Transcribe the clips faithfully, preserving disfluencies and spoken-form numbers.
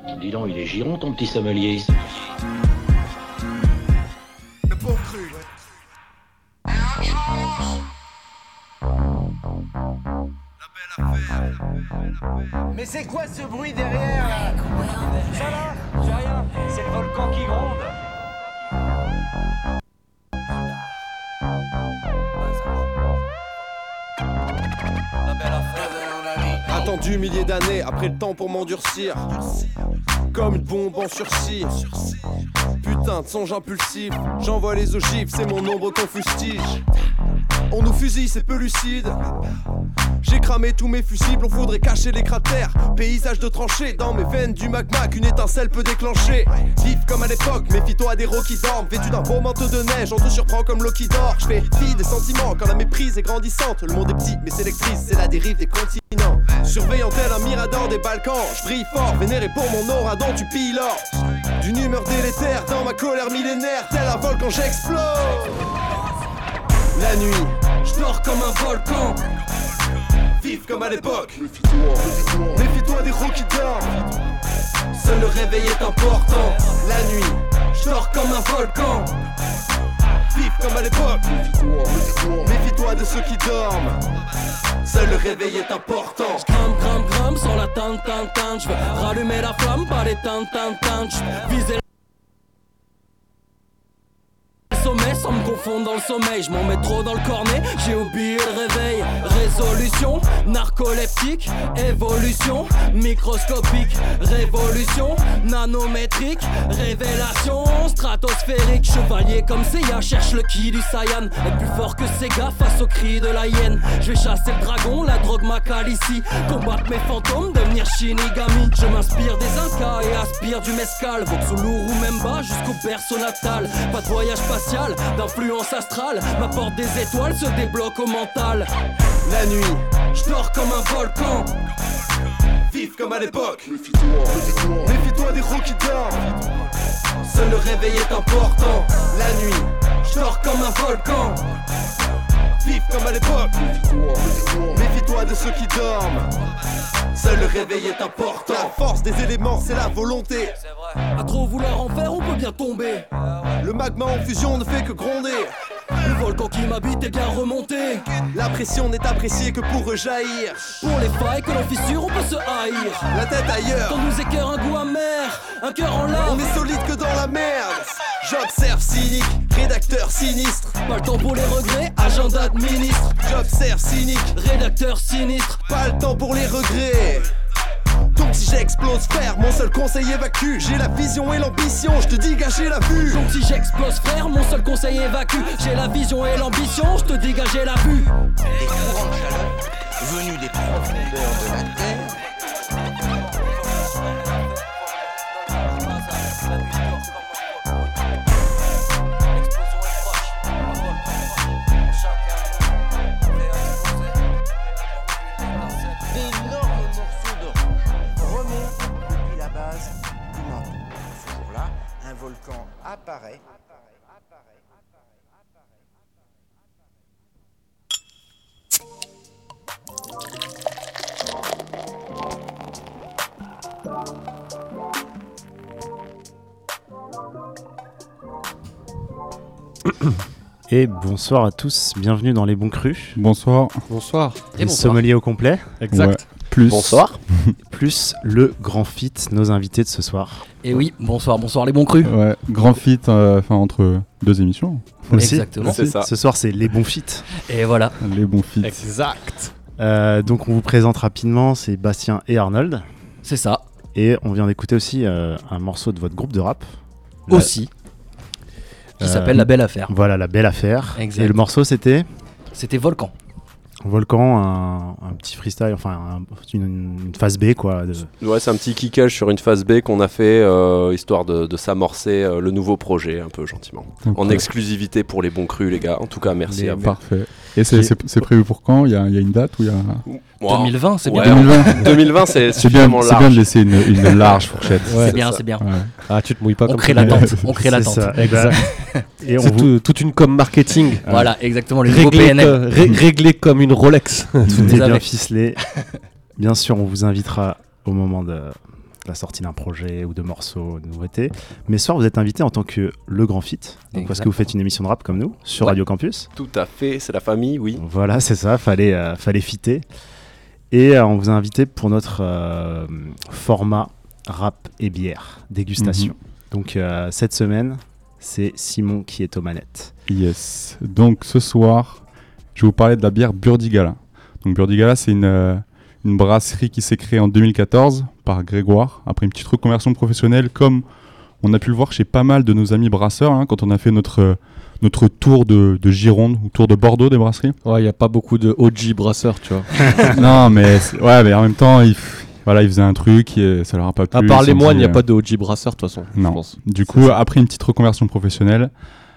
Dis donc, il est giron ton petit sommelier. Le bon cru. Mais c'est quoi ce bruit derrière là? Ça là? J'ai rien, c'est le volcan qui gronde. Attendu milliers d'années, après le temps pour m'endurcir. Comme une bombe en sursis. Putain de songe impulsif, j'envoie les ogives, c'est mon ombre qu'on fustige. On nous fusille, c'est peu lucide. J'ai cramé tous mes fusibles, on voudrait cacher les cratères. Paysage de tranchées, dans mes veines du magma qu'une étincelle peut déclencher. Vif comme à l'époque, méfie-toi des rocs qui dorment. Vêtu d'un beau manteau de neige, on te surprend comme l'eau qui dort. Je fais fi des sentiments quand la méprise est grandissante. Le monde est petit mais sélectrice, c'est la dérive des continents. Surveillant tel un mirador des Balkans, je brille fort, vénéré pour mon aura dont tu pilles l'or. D'une humeur délétère, dans ma colère millénaire, tel un volcan j'explose. La nuit, je dors comme un volcan. Vif comme à l'époque. Méfie-toi, méfie-toi. Méfie-toi des roues qui dorment. Seul le réveil est important. La nuit, je dors comme un volcan. Vif comme à l'époque. Méfie-toi, méfie-toi. Méfie-toi de ceux qui dorment. Seul le réveil est important. J'grimpe, grimpe, grimpe sur la tente, tente, tente. J'veux rallumer la flamme, pas les tentes, tentes, tentes. J'visais sommet sans me confondre dans le sommeil, je m'en mets trop dans le cornet, j'ai oublié le réveil. Résolution, narcoleptique, évolution, microscopique, révolution, nanométrique, révélation, stratosphérique. Chevalier comme Seiya, cherche le ki du Saiyan. Être plus fort que Sega face au cri de la hyène. Je vais chasser le dragon, la drogue m'a calé ici. Combattre mes fantômes, devenir Shinigami. Je m'inspire des Incas et aspire du mescal. Voxoulou ou Memba jusqu'au berceau natal. Pas de voyage spatial, d'influence astrale, m'apporte des étoiles, se débloque au mental. La nuit, je dors comme un volcan. Vif comme à l'époque. Méfie-toi, méfie-toi. Méfie-toi des roues qui dorment. Seul le réveil est important. La nuit, je dors comme un volcan. Vif comme à l'époque. Méfie-toi, méfie-toi. Méfie-toi de ceux qui dorment. Seul le réveil est important. La force des éléments, c'est la volonté. À trop vouloir en faire, on peut bien tomber. Le magma en fusion ne fait que gronder. Le volcan qui m'habite est bien remonté. La pression n'est appréciée que pour rejaillir. Pour les failles que l'on fissure, on peut se haïr. La tête ailleurs, quand nous écœure un goût amer, un cœur en larmes. On est solide que dans la merde. J'observe cynique, rédacteur sinistre. Pas le temps pour les regrets, agenda de ministre. J'observe cynique, rédacteur sinistre. Pas le temps pour les regrets. Donc si j'explose frère, mon seul conseil évacue. J'ai la vision et l'ambition, je te dis gâcher la vue. Donc si j'explose frère, mon seul conseil évacue. J'ai la vision et l'ambition, je te dis gâcher la vue. Des courants de chaleur venus des profondeurs de la terre. Volcan apparaît. Et bonsoir à tous, bienvenue dans Les Bons Crus. Bonsoir. Bonsoir. Et le sommelier au complet. Exact. Ouais. Plus. Bonsoir. Plus le grand fit, nos invités de ce soir. Et oui, bonsoir, bonsoir les bons crus. Ouais, grand fit euh, entre deux émissions. Aussi. Exactement. C'est ça. Ce soir, c'est Les Bons Fit. Et voilà. Les bons fits. Exact. Euh, donc, on vous présente rapidement, c'est Bastien et Arnold. C'est ça. Et on vient d'écouter aussi euh, un morceau de votre groupe de rap. Aussi. La... Qui euh, s'appelle La Belle Affaire. Voilà, La Belle Affaire. Exact. Et le morceau, c'était C'était Volcan. Volcan, un, un petit freestyle, enfin un, une, une phase B quoi. De... Ouais, c'est un petit kickage sur une phase B qu'on a fait euh, histoire de, de s'amorcer euh, le nouveau projet un peu gentiment. Okay. En exclusivité pour les bons crus les gars. En tout cas, merci les à vous. Parfait. Et c'est, c'est, c'est prévu pour quand ? Il y a, il y a une date ou il y a... Wow. deux mille vingt, c'est ouais, bien. deux mille vingt, deux mille vingt c'est, c'est bien, large. C'est bien de laisser une, une large fourchette. Ouais, c'est bien, c'est bien. Ouais. Ah, tu te mouilles pas. On comme crée l'attente. On crée l'attente. Ça, exact. Et on c'est vous... tout, toute une com marketing. Voilà, exactement. Les réglé, P N L. Ré- réglé comme une Rolex. Tout est bien ficelé. Bien sûr, on vous invitera au moment de la sortie d'un projet ou de morceaux, de nouveautés. Mais ce soir, vous êtes invité en tant que Le Grand Fit, donc parce que vous faites une émission de rap comme nous sur ouais. Radio Campus. Tout à fait, c'est la famille, oui. Voilà, c'est ça, fallait, euh, fallait fitter. Et euh, on vous a invité pour notre euh, format rap et bière, dégustation. Mm-hmm. Donc euh, cette semaine, c'est Simon qui est aux manettes. Yes. Donc ce soir, je vais vous parler de la bière Burdigala. Donc Burdigala, c'est une, euh, une brasserie qui s'est créée en deux mille quatorze par Grégoire, après une petite reconversion professionnelle, comme on a pu le voir chez pas mal de nos amis brasseurs, hein, quand on a fait notre, notre tour de, de Gironde, ou tour de Bordeaux des brasseries. Ouais, il n'y a pas beaucoup de O G brasseurs, tu vois. Non, mais, ouais, mais en même temps, il, voilà, ils faisaient un truc et ça leur a pas plu. À part les moines, il n'y a pas de O G brasseurs, de toute façon. Non. Je pense. Du coup, ça. Après une petite reconversion professionnelle,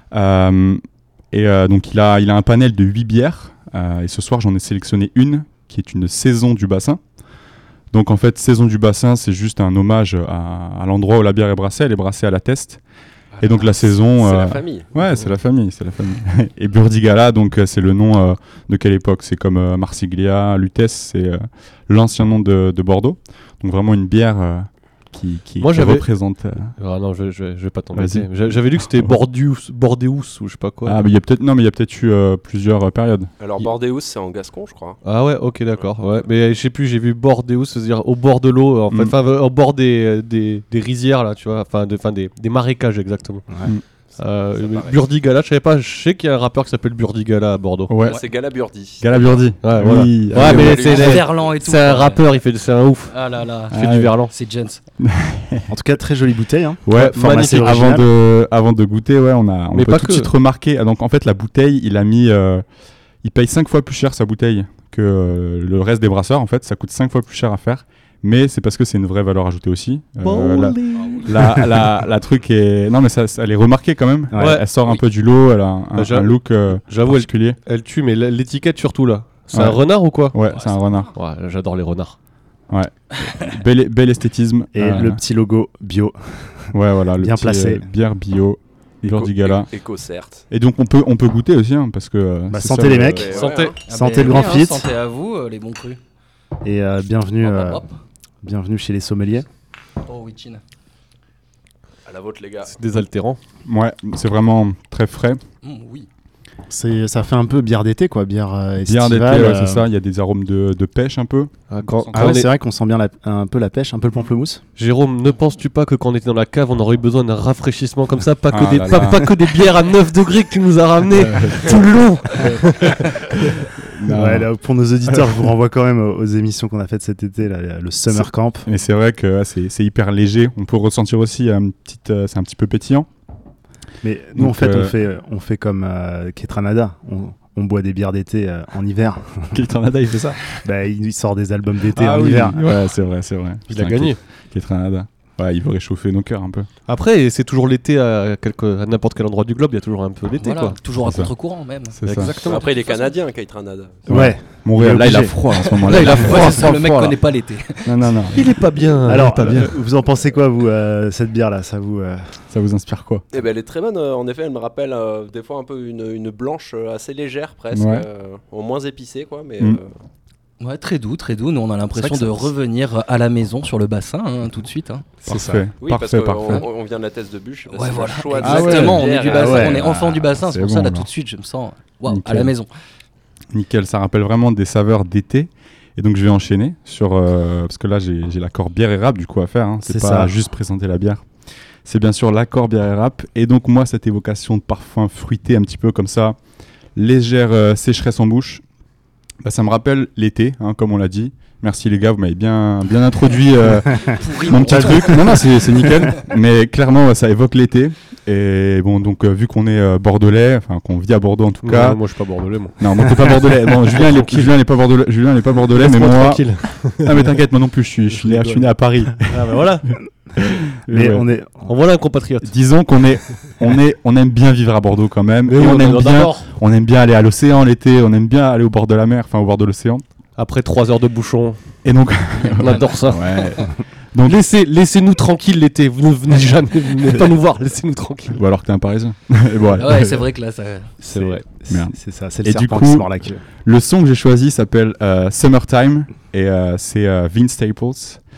euh, et euh, donc il a, il a un panel de huit bières. Euh, et ce soir, j'en ai sélectionné une qui est une saison du bassin. Donc en fait, saison du bassin, c'est juste un hommage à, à l'endroit où la bière est brassée. Elle est brassée à la Teste. Ah, et donc la saison... C'est euh, la famille. Ouais, c'est la famille, c'est la famille. Et Burdigala, donc c'est le nom euh, de quelle époque? C'est comme euh, Marsiglia, Lutèce, c'est euh, l'ancien nom de, de Bordeaux. Donc vraiment une bière... Euh, Qui, qui, Moi, qui j'avais... représente. Euh... Ah non, je, je, je vais pas t'embêter. J'avais lu que c'était Bordeus, Bordeus ou je sais pas quoi. Ah, mais il y a peut-être non, mais il y a peut-être eu euh, plusieurs euh, périodes. Alors il... Bordeus, c'est en Gascon, je crois. Ah ouais, ok, d'accord. Ouais, mais je sais plus, j'ai vu Bordeus, c'est-à-dire au bord de l'eau, en fait, enfin mm. au bord des, des, des rizières là, tu vois, enfin de, des, des marécages exactement. Ouais. Mm. Euh, Burdigala, je savais pas, je sais qu'il y a un rappeur qui s'appelle Burdigala à Bordeaux. Ouais, ouais. C'est Gala Burdi. Gala Burdi. Ouais, voilà. Oui. Ouais, ouais, mais c'est Verlan et tout. C'est un rappeur, il fait, c'est un ouf. Ah là là, il fait ah, du ouais. Verlan. C'est Jens. En tout cas, très jolie bouteille. Hein. Ouais, magnifique. Avant de, avant de goûter, ouais, on a, on mais peut tout de suite remarquer. Donc en fait, la bouteille, il a mis, euh, il paye cinq fois plus cher sa bouteille que euh, le reste des brasseurs. En fait, ça coûte cinq fois plus cher à faire. Mais c'est parce que c'est une vraie valeur ajoutée aussi. Euh, la, la, la, la truc est... Non, mais ça, ça, elle est remarquée quand même. Ouais. Elle, elle sort oui. un peu du lot, elle a un, un, un look euh, particulier. Elle, elle tue, mais l'étiquette surtout là. C'est ouais. un renard ou quoi? Ouais, ouais c'est un renard. Ouais, j'adore les renards. Ouais. bel, bel esthétisme. Et euh... le petit logo bio. Ouais, voilà. Le bien petit, placé. Euh, bière bio. Burdigala. Éco, certes. Et donc on peut, on peut goûter aussi, hein, parce que... Bah, santé ça, les mecs. Ouais, santé. Ouais, hein. Santé ah le grand fit. Santé à vous, euh, les bons crus. Et euh, bienvenue... Hop, hop, hop. Bienvenue chez les sommeliers. Oh oui, Chine. À la vôtre, les gars. C'est désaltérant. Ouais, c'est vraiment très frais. Mmh, oui. C'est, ça fait un peu bière d'été, quoi. Bière euh, estivale. Bière d'été, ouais, euh... c'est ça. Il y a des arômes de, de pêche un peu. Ah, quand, ah ouais, est... c'est vrai qu'on sent bien la, un peu la pêche, un peu le pamplemousse. Jérôme, ne penses-tu pas que quand on était dans la cave, on aurait eu besoin d'un rafraîchissement comme ça? Pas, ah que, des, là pas, là. pas que des bières à neuf degrés que tu nous as ramené tout le long. Ouais, là, pour nos auditeurs, je vous renvoie quand même aux émissions qu'on a faites cet été, là, le Summer c'est... Camp. Mais c'est vrai que ouais, c'est, c'est hyper léger. On peut ressentir aussi un petit, euh, c'est un petit peu pétillant. Mais nous, Donc, en fait, euh... on fait, on fait comme euh, Ketranada. On, on boit des bières d'été euh, en hiver. Ketranada, il fait ça. Bah, il, il sort des albums d'été ah en oui, hiver. Ouais, c'est vrai, c'est vrai. Il a gagné. Ketranada. Ouais, il veut réchauffer nos cœurs un peu. Après, c'est toujours l'été à, quelque, à n'importe quel endroit du globe, il y a toujours un peu l'été. Voilà, quoi. Toujours c'est à contre-courant même. C'est Exactement. Après, il est canadien, Ketranada. Ouais. ouais. Montréal, là, il a froid en ce moment-là. Là, il a froid. Ouais, froid le mec froid, connaît pas l'été. Non, non, non. Il est pas bien. Alors, pas bien. Euh, vous en pensez quoi, vous, euh, cette bière-là? Ça vous, euh... ça vous inspire quoi? Eh ben, elle est très bonne. Euh, en effet, elle me rappelle euh, des fois un peu une, une blanche euh, assez légère, presque, ouais. euh, au moins épicée, quoi. Mais. Mm. Euh... Ouais, très doux, très doux. Nous, on a l'impression de ça... revenir à la maison sur le bassin, hein, tout de suite. Hein. C'est parfait. Ça. Oui, parfait, parce qu'on on, on vient de la Teste de Bûche. Ouais, voilà. Choix ah exactement, ouais. on est du bassin, ah ouais. on est enfant du bassin. C'est, c'est pour bon, ça, là, alors. tout de suite, je me sens wow, à la maison. Nickel, ça rappelle vraiment des saveurs d'été. Et donc, je vais enchaîner sur... Euh, parce que là, j'ai, j'ai l'accord bière et rap, du coup, à faire. Hein. C'est, c'est pas ça. Juste présenter la bière. C'est bien sûr l'accord bière et rap. Et donc, moi, cette évocation de parfum fruité, un petit peu comme ça, légère euh, sécheresse en bouche, bah, ça me rappelle l'été, hein, comme on l'a dit. Merci les gars, vous m'avez bien, bien introduit euh, mon petit truc. Non, non, c'est, c'est nickel. Mais clairement, ouais, ça évoque l'été. Et bon, donc, euh, vu qu'on est euh, bordelais, enfin, qu'on vit à Bordeaux en tout ouais, cas. Moi, je suis pas bordelais, moi. Non, moi, t'es pas bordelais. Bon, Julien, il est, Julien, il est pas bordelais. Julien, il est pas bordelais, mais moi. Tranquille. Ah, mais t'inquiète, moi non plus, je suis, je suis, né, je suis né à Paris. Ah, bah voilà. Mais ouais. on est. On voilà un compatriote. Disons qu'on est, on est, on aime bien vivre à Bordeaux quand même. Mais et oui, on, on aime bien, d'abord. on aime bien aller à l'océan l'été. On aime bien aller au bord de la mer, enfin au bord de l'océan. Après trois heures de bouchon. Et donc, on adore ça. Ouais. Donc laissez, laissez-nous tranquille l'été. Vous ne venez jamais, vous venez pas nous voir. Laissez-nous tranquille. Ou alors que t'es un Parisien. Et voilà. Ouais, c'est vrai que là, ça. C'est, c'est vrai. C'est, c'est ça. C'est le et serpent du coup, qui se mord la queue. Le son que j'ai choisi s'appelle euh, Summertime et euh, c'est euh, Vince Staples. Oh.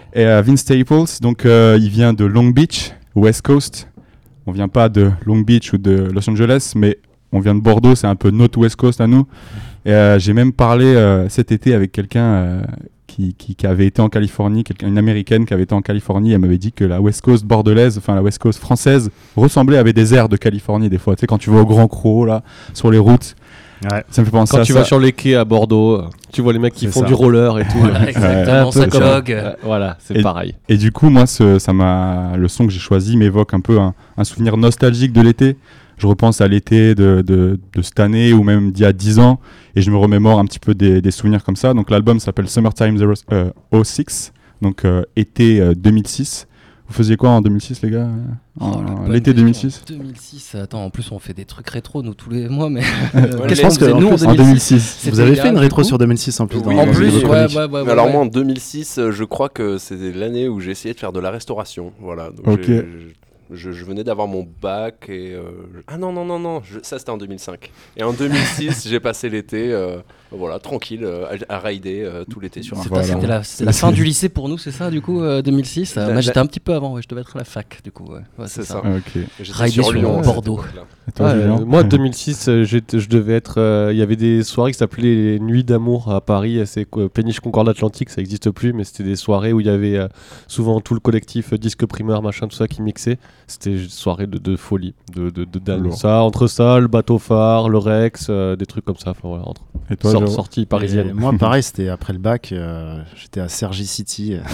Et euh, Vince Staples, donc euh, il vient de Long Beach, West Coast. On vient pas de Long Beach ou de Los Angeles, mais on vient de Bordeaux, c'est un peu notre West Coast à nous. Et euh, j'ai même parlé euh, cet été avec quelqu'un euh, qui, qui, qui avait été en Californie, quelqu'un, une américaine qui avait été en Californie. Elle m'avait dit que la West Coast bordelaise, enfin la West Coast française, ressemblait à des airs de Californie des fois. Tu sais, quand tu vas au Grand Croc, là, sur les routes. Ouais. Ça me fait penser Quand à tu ça. vas sur les quais à Bordeaux, tu vois les mecs qui C'est font ça. du roller et tout. Voilà, exactement, Ouais, ça un peu jog. Euh, voilà, c'est Et- pareil. Et du coup, moi, ce, ça m'a, le son que j'ai choisi m'évoque un peu un, un souvenir nostalgique de l'été. Je repense à l'été de, de, de cette année ou même d'il y a dix ans et je me remémore un petit peu des, des souvenirs comme ça. Donc l'album s'appelle Summertime zéro, euh, oh six, donc euh, été euh, deux mille six. Vous faisiez quoi en deux mille six, les gars? En- Oh, la bonne L'été deux mille six question. deux mille six, attends, en plus on fait des trucs rétro nous tous les mois, mais Ouais, qu'est-ce les- qu'on faisait en nous en plus, en deux mille six? six. Vous avez fait une du rétro coup. sur deux mille six en plus. Oui, dans En oui, dans plus, vos ouais, chroniques. ouais, ouais, Mais ouais, alors ouais. moi en deux mille six, euh, je crois que c'était l'année où j'ai essayé de faire de la restauration. Voilà. Donc Ok. j'ai- Je, je venais d'avoir mon bac et euh, je- ah non non non non je- ça c'était en deux mille cinq et en deux mille six j'ai passé l'été euh, voilà tranquille euh, à, à rider euh, tout l'été sur un C'est- Voilà. C'était la, c'est la fin du lycée pour nous, c'est ça, du coup, euh, deux mille six. Euh, La- moi, j'étais la- un petit peu avant, ouais, je devais être à la fac, du coup. Ouais, Ouais, C'est c'est ça. ça. Ah, ok. J'étais Rider sur Lyon, à cette Bordeaux. époque-là. Et toi, Ouais, Julien euh, moi, deux mille six, euh, j'étais- je devais être. euh, Il y avait des soirées qui s'appelaient les Nuits d'amour à Paris. C'est quoi, Péniche Concorde Atlantique, ça n'existe plus, mais c'était des soirées où il y avait euh, souvent tout le collectif euh, disque primeur, machin, tout ça qui mixait. C'était une soirée de, de folie. De, de, de dingue. Lourd. Ça, entre ça, le bateau phare, le Rex, euh, des trucs comme ça. Enfin, voilà, entre Et toi, sor- Jérôme sorties Et parisiennes. moi, pareil, c'était après le bac. euh, J'étais à Cergy City, euh,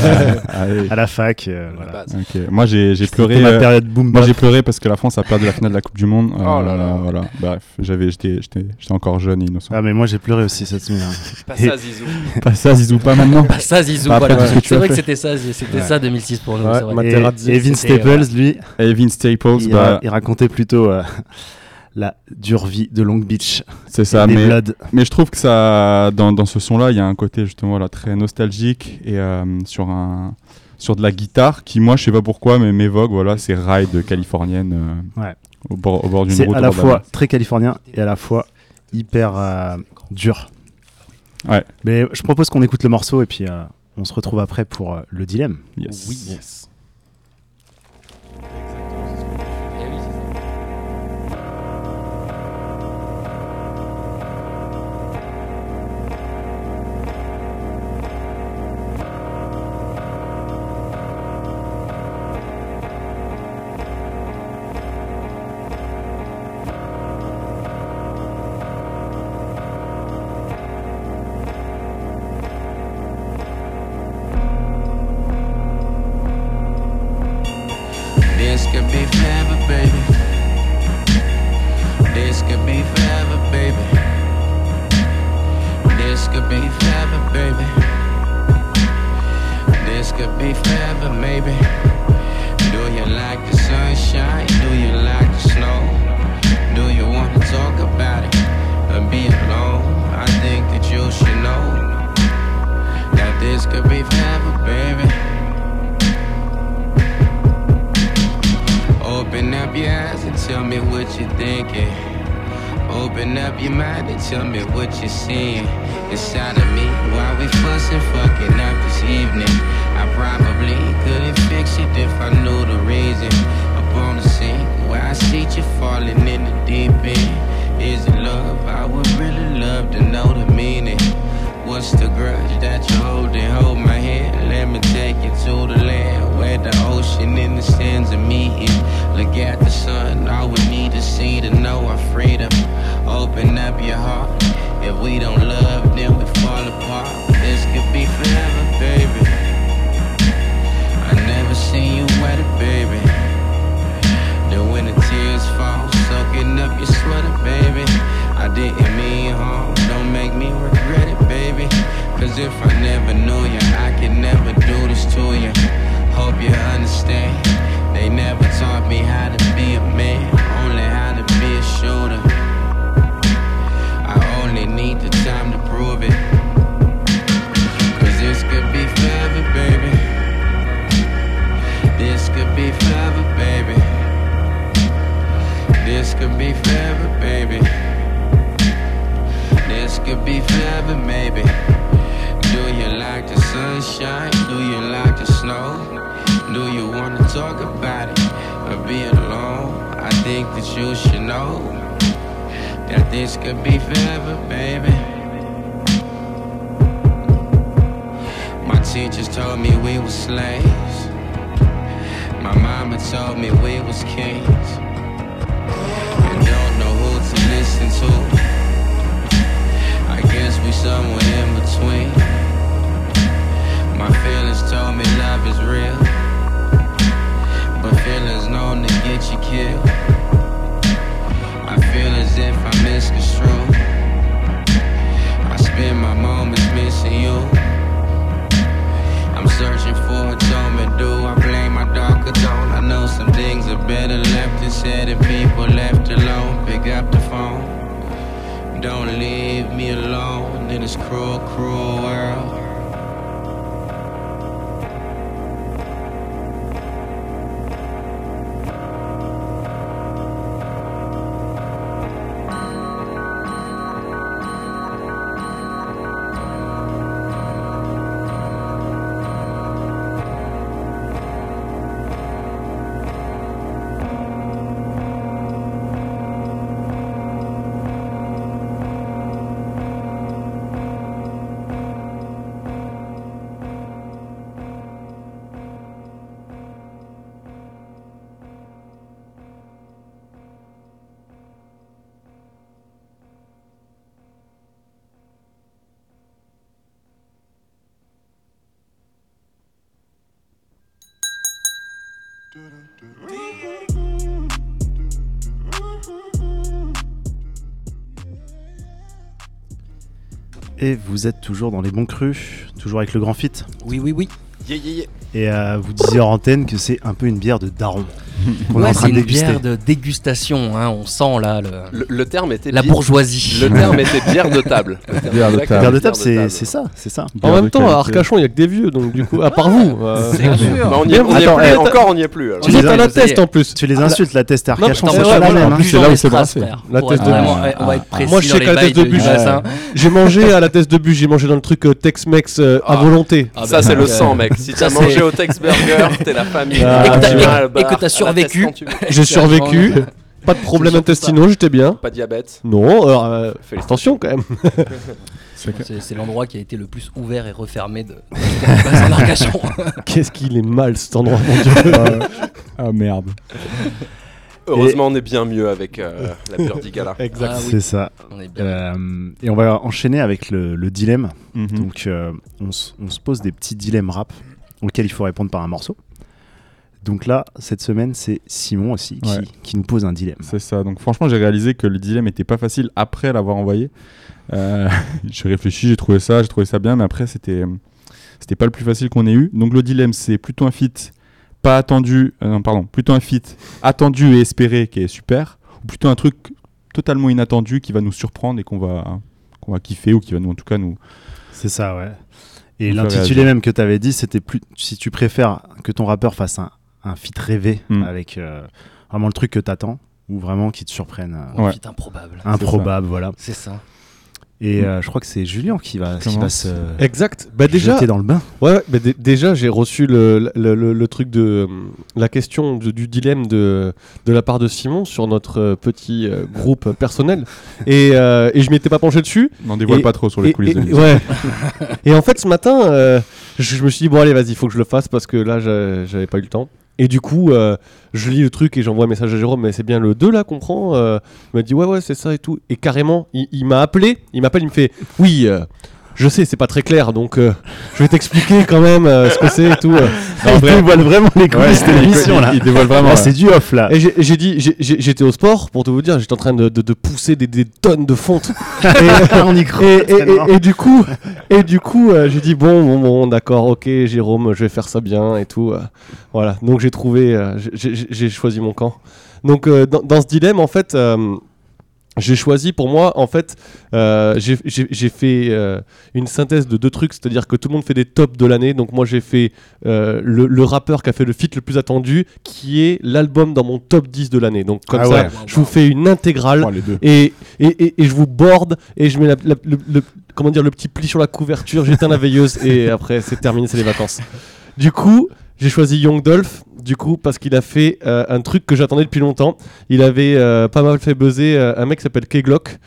Ah, oui. à la fac. euh, La voilà. base. Ok. Moi, j'ai, j'ai C'était pleuré. ma euh, période boom Moi bap. j'ai pleuré parce que la France a perdu la finale de la Coupe du Monde. Euh, Oh là là. Voilà. Bref, j'avais, j'étais, j'étais, j'étais encore jeune et innocent. Ah mais moi j'ai pleuré aussi cette semaine. hein. Pas ça Zizou. Pas ça, Zizou, pas maintenant. Bah, ça, Zizou, Pas après voilà. tout ce que tu C'est as vrai que fait. c'était ça, c'était Ouais. ça deux mille six pour nous. Ouais, c'est vrai. ma- Et, Materazzi, et Vince c'était, Staples, voilà. lui, Et Vince Staples, il, bah, ra- il racontait plutôt euh, la dure vie de Long Beach. c'est ça. les Mais, Bloods. mais je trouve que ça, dans, dans ce son-là, il y a un côté justement voilà, très nostalgique et euh, sur un, sur de la guitare qui, moi, je sais pas pourquoi, mais m'évoque voilà, ces rides californiennes euh, Ouais. au bord, au bord d'une C'est route. à la au bord de fois mer. très californien et à la fois hyper euh, dur. Ouais. Mais je propose qu'on écoute le morceau et puis euh, on se retrouve après pour euh, le dilemme. Yes. Oui. Yes. This could be forever, baby. This could be forever, baby. This could be forever, baby. This could be forever, maybe. Do you like the sunshine? Do you like the snow? Do you want to talk about it or be alone? I think that you should know that this could be forever, baby. Open up your eyes and tell me what you're thinking. Open up your mind and tell me what you're seeing inside of me. While we fussing, fucking up this evening, I probably couldn't fix it if I knew the reason. Up on the scene where I see you falling in the deep end. Is it love? I would really love to know the meaning. What's the grudge that you hold and hold my hand? Let me take you to the land where the ocean and the sands are meeting. Look at the sun, all we need to see to know our freedom. Open up your heart. If we don't love, then we fall apart. This could be forever, baby. I never seen you wetter, baby. Then when the tears fall, soaking up your sweater, baby. I didn't mean harm, don't make me regret it, baby. Cause if I never knew you, I could never do this to you. Hope you understand. They never taught me how to be a man, only how to be a shooter. I only need the time to prove it. Do you wanna talk about it or be alone? I think that you should know that this could be forever, baby. My teachers told me we were slaves. My mama told me we was kings. And don't know who to listen to. I guess we somewhere in between. My feelings told me love is real, but feelings known to get you killed. I feel as if I'm misconstrued. I spend my moments missing you. I'm searching for a tome and do I blame my darker tone? I know some things are better left unsaid and people left alone. Pick up the phone. Don't leave me alone in this cruel, cruel world. Et vous êtes toujours dans les bons crus, toujours avec le grand fit. Oui, oui, oui. Yeah, yeah, yeah. Et euh, vous disiez en antenne que c'est un peu une bière de daron. On ouais, est en train c'est de une déguster. Bière de dégustation, hein, on sent là le, le, le terme était la bi- bourgeoisie. Le terme était bière de table. Bière de table, bière de table c'est, c'est ça, c'est ça. En même temps, à Arcachon, il n'y a que des vieux, donc du coup, à part vous. Euh... C'est sûr. Bah, on y est, on y est plus, encore, on n'y est plus. Alors. Tu as la test en plus. Tu les insultes, la test à Arcachon, non, c'est pas la même. C'est là où c'est brassé. La test de bûche. On va être précis. Moi, je sais qu'à la test de bûche, j'ai mangé à la test de bûche, j'ai mangé dans le truc Tex-Mex à volonté. Ça, c'est le sang, mec. Si t'as mangé au Tex Burger, t'es la famille. Et que t'as survécu. J'ai survécu, pas de problèmes intestinaux, j'étais bien. Pas de diabète. Non, alors, euh, attention quand même. c'est, c'est, c'est l'endroit qui a été le plus ouvert et refermé de, de en Arcachon. Qu'est-ce qu'il est mal cet endroit, mon Dieu. Ah merde. Heureusement, et on est bien mieux avec euh, la Birdie Gala. Exact, ah, oui. C'est ça. On est bien euh, et on va enchaîner avec le, le dilemme. Mm-hmm. Donc, euh, on, s- on se pose des petits dilemmes rap auxquels il faut répondre par un morceau. Donc là, cette semaine, c'est Simon aussi qui, ouais. qui nous pose un dilemme. C'est ça. Donc franchement, j'ai réalisé que le dilemme était pas facile après l'avoir envoyé. Euh, j'ai réfléchi, j'ai trouvé ça, j'ai trouvé ça bien, mais après, c'était, c'était pas le plus facile qu'on ait eu. Donc le dilemme, c'est plutôt un feat pas attendu, euh, non, pardon, plutôt un feat attendu et espéré qui est super, ou plutôt un truc totalement inattendu qui va nous surprendre et qu'on va, qu'on va kiffer ou qui va nous, en tout cas, nous. C'est ça, ouais. Et l'intitulé même que tu avais dit, c'était plus si tu préfères que ton rappeur fasse un un feat rêvé mm. avec euh, vraiment le truc que t'attends ou vraiment qui te surprenne. Euh, ouais. Un feat improbable. Improbable, c'est voilà. C'est ça. Et euh, je crois que c'est Julien qui va, qui va se exact. Bah déjà, jeter dans le bain. Ouais, bah d- déjà j'ai reçu le, le, le, le truc de la question de, du dilemme de, de la part de Simon sur notre euh, petit euh, groupe personnel et, euh, et je m'étais pas penché dessus. N'en dévoile et, pas trop sur les et, coulisses et, de l'émission. Ouais. Et en fait ce matin, euh, je, je me suis dit bon allez vas-y, il faut que je le fasse parce que là j'a, j'avais pas eu le temps. Et du coup, euh, je lis le truc et j'envoie un message à Jérôme, mais c'est bien le deux là qu'on prend. Euh, il m'a dit ouais, ouais, c'est ça et tout. Et carrément, il, il m'a appelé, il m'appelle, il me fait oui, euh, je sais, c'est pas très clair, donc euh, je vais t'expliquer quand même euh, ce que c'est et tout. Euh. Non, il dévoile vraiment les coulisses ouais, de l'émission là. Il dévoile vraiment. Là, c'est du off là. Et j'ai, j'ai dit, j'ai, j'étais au sport pour te vous dire, j'étais en train de, de, de pousser des, des tonnes de fonte. et, on y croit. Et, et, et, et du coup, et du coup, euh, j'ai dit bon, bon, bon, d'accord, ok, Jérôme, je vais faire ça bien et tout. Euh, voilà. Donc j'ai trouvé, euh, j'ai, j'ai, j'ai choisi mon camp. Donc euh, dans, dans ce dilemme, en fait. Euh, J'ai choisi pour moi, en fait, euh, j'ai, j'ai, j'ai fait euh, une synthèse de deux trucs, c'est-à-dire que tout le monde fait des tops de l'année. Donc moi, j'ai fait euh, le, le rappeur qui a fait le feat le plus attendu, qui est l'album dans mon top dix de l'année. Donc comme ah ça, ouais. je vous fais une intégrale oh, et, et, et, et je vous borde et je mets la, la, le, le, comment dire, le petit pli sur la couverture, j'éteins la veilleuse et après, c'est terminé, c'est les vacances. Du coup... j'ai choisi Young Dolph, du coup, parce qu'il a fait euh, un truc que j'attendais depuis longtemps. Il avait euh, pas mal fait buzzer euh, un mec qui s'appelle K-Glock.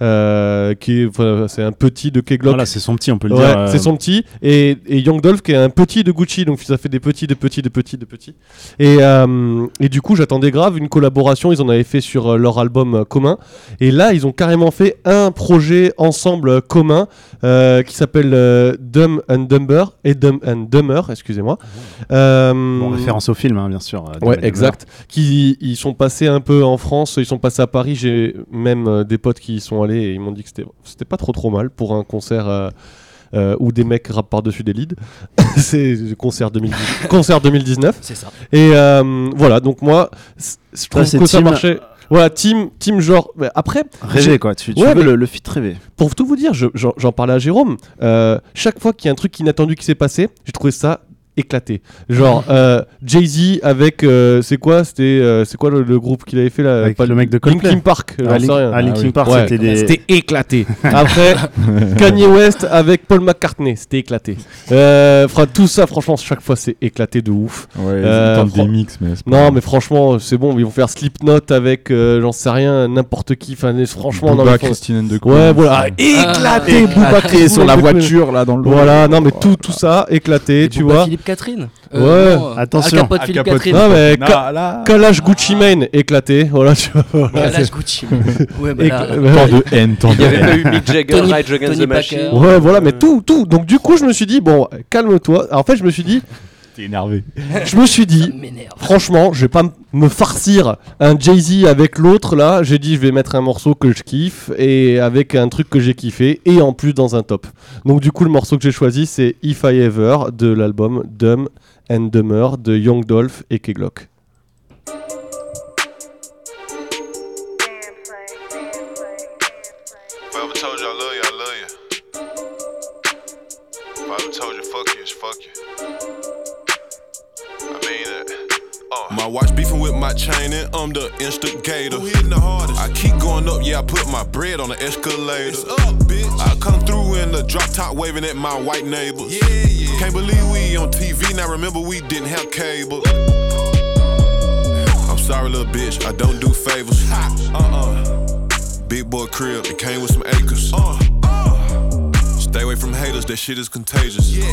Euh, qui est, c'est un petit de K-Glock. Voilà, c'est son petit, on peut le ouais, dire. Euh... C'est son petit. Et, et Young Dolph qui est un petit de Gucci, donc ça fait des petits, de petits, de petits, de petits. Et, euh, et du coup, j'attendais grave une collaboration. Ils en avaient fait sur euh, leur album euh, commun. Et là, ils ont carrément fait un projet ensemble euh, commun euh, qui s'appelle euh, Dumb and Dumber et Dumb and Dumber, excusez-moi. Euh, bon, référence au film, hein, bien sûr. Euh, ouais, exact. Qui ils sont passés un peu en France, ils sont passés à Paris. J'ai même euh, des potes qui y sont allés et ils m'ont dit que c'était, c'était pas trop trop mal pour un concert euh, euh, où des mecs rappent par-dessus des leads. C'est le concert, deux mille dix concert deux mille dix-neuf. C'est ça. Et euh, voilà, donc moi, je trouve ça, que ça team... marchait. Voilà, team, team genre. Mais après. Rêver quoi, tu, tu ouais, veux le, le feat rêver. Pour tout vous dire, je, j'en, j'en parlais à Jérôme. Euh, chaque fois qu'il y a un truc inattendu qui s'est passé, j'ai trouvé ça éclaté. Genre euh, Jay-Z avec euh, c'est quoi c'était euh, c'est quoi le, le groupe qu'il avait fait là, avec pas le mec de Coldplay. Linkin Park. Ah, Link, ah, Linkin Park, ouais. c'était des... c'était éclaté. Après Kanye West avec Paul McCartney, c'était éclaté. Euh, tout ça franchement chaque fois c'est éclaté de ouf. Ouais, euh, ils tentent fran- des mix mais c'est pas non mal. mais franchement c'est bon, ils vont faire Slipknot avec euh, j'en sais rien n'importe qui. Enfin franchement Booba, non, Christine and the Queens. Ouais voilà éclaté. Ah, Booba Christine sur la voiture là dans le. Voilà non mais tout tout ça éclaté tu vois. Philippe Catherine. Ouais, euh, non, attention. À capote Philippe capote. Catherine. Non mais Non, ca- là... Kalash Gucci Mane éclaté, voilà tu vois. Voilà, Kalash Gucci. Ouais, bah là, Écla- Tant de haine, tant Il de y avait haine. pas eu Mick Jagger, Tony- Rage Against Tony the Machine. Parker. Ouais, voilà, mais tout, tout. Donc du coup, je me suis dit bon, calme-toi. En fait, je me suis dit, T'es énervé. je me suis dit, m'énerve. franchement, je vais pas m- me farcir un Jay-Z avec l'autre là. J'ai dit, je vais mettre un morceau que je kiffe et avec un truc que j'ai kiffé et en plus dans un top. Donc du coup, le morceau que j'ai choisi, c'est If I Ever de l'album Dumb and Dumber de Young Dolph et K-Glock. If I ever told you I love you, I love you. If I ever told you fuck you, it's fuck you. I mean it. Uh. My watch beefing with my chain and I'm the instigator. Who hitting the hardest? I keep going up, yeah, I put my bread on the escalator. It's up, bitch. I come through in the drop top waving at my white neighbors. Yeah, yeah. Can't believe we on T V, now remember we didn't have cable. I'm sorry, little bitch, I don't do favors. Uh-uh. Big boy crib, it came with some acres. Uh, uh. Stay away from haters, that shit is contagious. Yeah,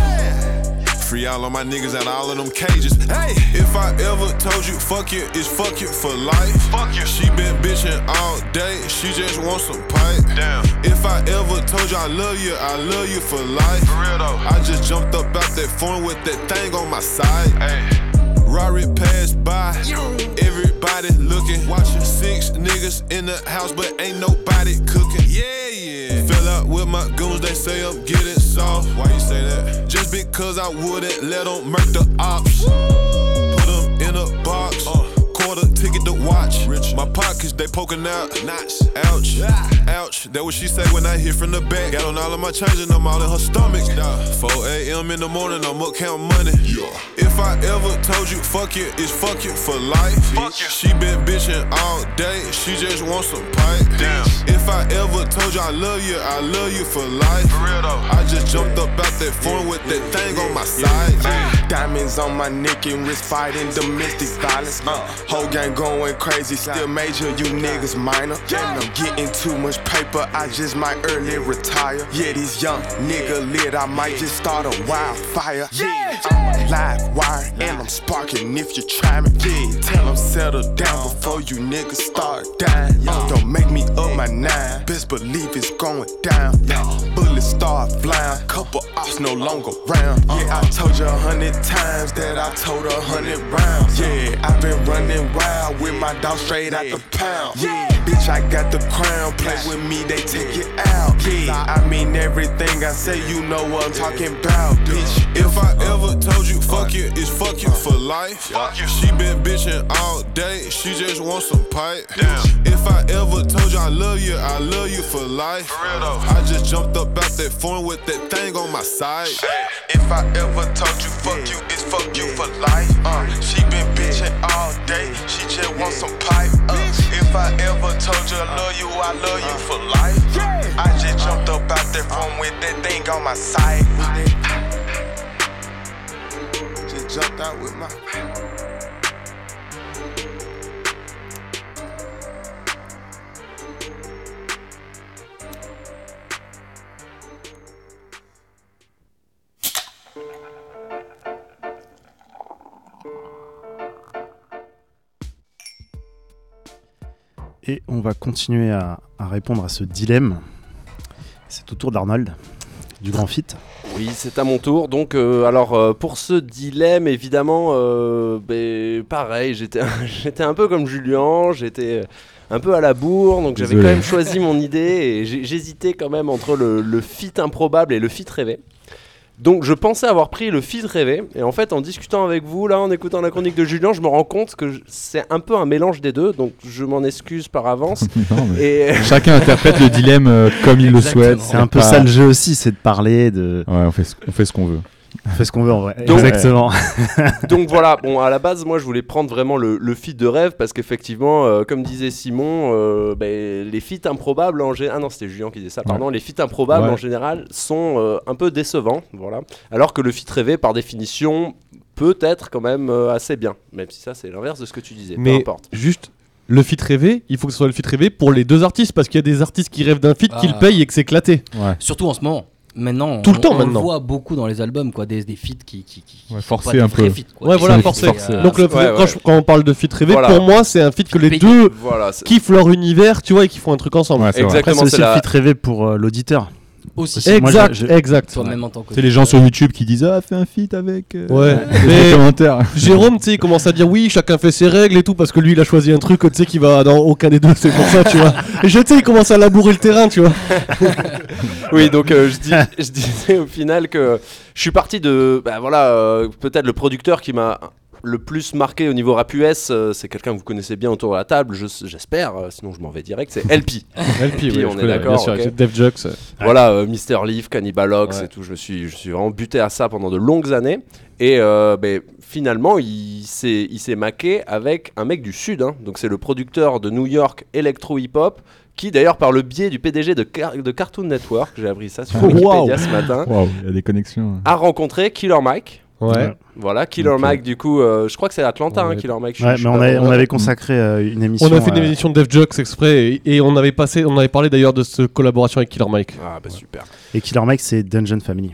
yeah. Free all of my niggas out of all of them cages. Hey, if I ever told you fuck you, it's fuck you for life. Fuck you. She been bitching all day, she just wants some pipe. Damn. If I ever told you I love you, I love you for life. For real though. I just jumped up out that phone with that thing on my side. Hey. Rari passed by, everybody looking, watching six niggas in the house, but ain't nobody cooking. Yeah, yeah. Fell out with my goons, they say I'm getting soft. Why you say that? Just because I wouldn't let them murk the ops. Put them in a box, uh, quarter ticket to watch. Rich. My pockets, they poking out. Nice. Ouch. Ah. Ouch. That what she say when I hit from the back. Got on all of my change and I'm all in her stomach. four a.m. in the morning, I'm up counting money. Yeah. If I ever told you fuck you, it's fuck you for life. Fuck you. She been bitching all day, she just wants some pipe. Damn. If I ever told you I love you, I love you for life. For real though. I just jumped up out that phone with that thing on my side. Yeah. Diamonds on my neck and wrist fighting domestic violence. Uh, whole gang going crazy, still major, you niggas minor. And I'm getting too much paper, I just might early retire. Yeah, these young nigga lit, I might just start a wildfire. Yeah, I'm a live wire and I'm sparking if you try me. Yeah, tell them settle down before you niggas start dying. Uh, don't make me up my nine, best believe it's going down. Bullets start flying, couple offs no longer round. Yeah, I told you a hundred times that I told a hundred rounds. Yeah, I've been running wild with my dog straight out the pound. Yeah, bitch, I got the crown, play with me, they take it out. Yeah, I mean everything I say, you know what I'm talking about, bitch. If I ever told you fuck you, it's fuck you for life. Fuck you. She been bitching all day, she just wants some pipe. Damn. If I ever told you I love you, I love you for life. For real though. I just jumped up out that phone with that thing on my side. If I ever told you fuck you, it's fuck you for life. Uh, she been bitching all day, she just wants some pipe. Uh, if I ever told you I love you, I love you for life. Uh, I just jumped up out that phone with that thing on my side. Just jumped out with my. Et on va continuer à, à répondre à ce dilemme. C'est au tour d'Arnold, du Grand Fit. Oui, c'est à mon tour. Donc, euh, alors, euh, pour ce dilemme, évidemment, euh, bah, pareil, j'étais, j'étais un peu comme Julien, j'étais un peu à la bourre, donc Désolé. J'avais quand même choisi mon idée et j'hésitais quand même entre le, le feat improbable et le feat rêvé. Donc je pensais avoir pris le feat rêvé, et en fait en discutant avec vous, là, en écoutant la chronique de Julien, je me rends compte que je, c'est un peu un mélange des deux, donc je m'en excuse par avance. non, et... Chacun interprète le dilemme euh, comme il Exactement. le souhaite. C'est un peu pas... ça le jeu aussi, c'est de parler de... Ouais, on fait ce, on fait ce qu'on veut. On fait ce qu'on veut en vrai. Donc, Exactement. Donc voilà, bon, à la base, moi je voulais prendre vraiment le, le feat de rêve parce qu'effectivement, euh, comme disait Simon, euh, bah, les feats improbables en général. Ah non, c'était Julien qui disait ça, pardon. Ouais. Les feats improbables ouais. en général sont euh, un peu décevants, voilà. Alors que le feat rêvé, par définition, peut être quand même euh, assez bien. Même si ça, c'est l'inverse de ce que tu disais. Mais peu importe. Juste. Le feat rêvé, il faut que ce soit le feat rêvé pour les deux artistes parce qu'il y a des artistes qui rêvent d'un feat ah. qu'ils payent et que c'est éclaté. Ouais. Surtout en ce moment. Maintenant, tout on, le temps on maintenant. le voit beaucoup dans les albums, quoi, des, des feats qui, qui, qui ouais, forcés un peu. Feats, quoi. Ouais, voilà, forcés. Euh, Donc le, ouais, quand, ouais. Je, quand on parle de feat rêvé, voilà. Pour moi, c'est un feat que les Payé. deux voilà, kiffent leur univers, tu vois, et qui font un truc ensemble. Ouais, c'est Exactement. Après, c'est aussi la... le feat rêvé pour euh, l'auditeur. Aussi. Exact, moi, je, je... exact. Toi, même en tant que. C'est les gens sur YouTube qui disent ah fais un feat avec. Euh, ouais. Mais commentaires. Jérôme, tu sais, il commence à dire oui, chacun fait ses règles et tout parce que lui, il a choisi un truc, tu sais, qui va dans aucun des deux. C'est pour ça, tu vois. Et je sais, il commence à labourer le terrain, tu vois. Oui, donc euh, je, dis, je disais au final que je suis parti de, bah voilà, euh, peut-être le producteur qui m'a le plus marqué au niveau rap U S, euh, c'est quelqu'un que vous connaissez bien autour de la table, je, j'espère, euh, sinon je m'en vais direct, c'est L P. L P, oui, on est d'accord. Bien sûr, okay. Def Jux. Voilà, euh, Mister Leaf, Cannibal Ox ouais. et tout, je me suis, je suis vraiment buté à ça pendant de longues années. Et euh, bah, finalement, il s'est, il s'est maqué avec un mec du Sud, hein. Donc c'est le producteur de New York Electro Hip Hop, qui d'ailleurs par le biais du P D G de, Car- de Cartoon Network, j'ai appris ça sur oh, Wikipédia wow. ce matin, wow, il y a des connexions. A rencontré Killer Mike. Ouais. Voilà, Killer okay. Mike, du coup, euh, je crois que c'est Atlanta, ouais. hein, Killer Mike. Ouais, mais on, a, on avait consacré euh, une émission. On a fait euh... une émission de Def Jux exprès et, et on avait passé, on avait parlé d'ailleurs de cette collaboration avec Killer Mike. Ah bah ouais. super. Et Killer Mike, c'est Dungeon Family.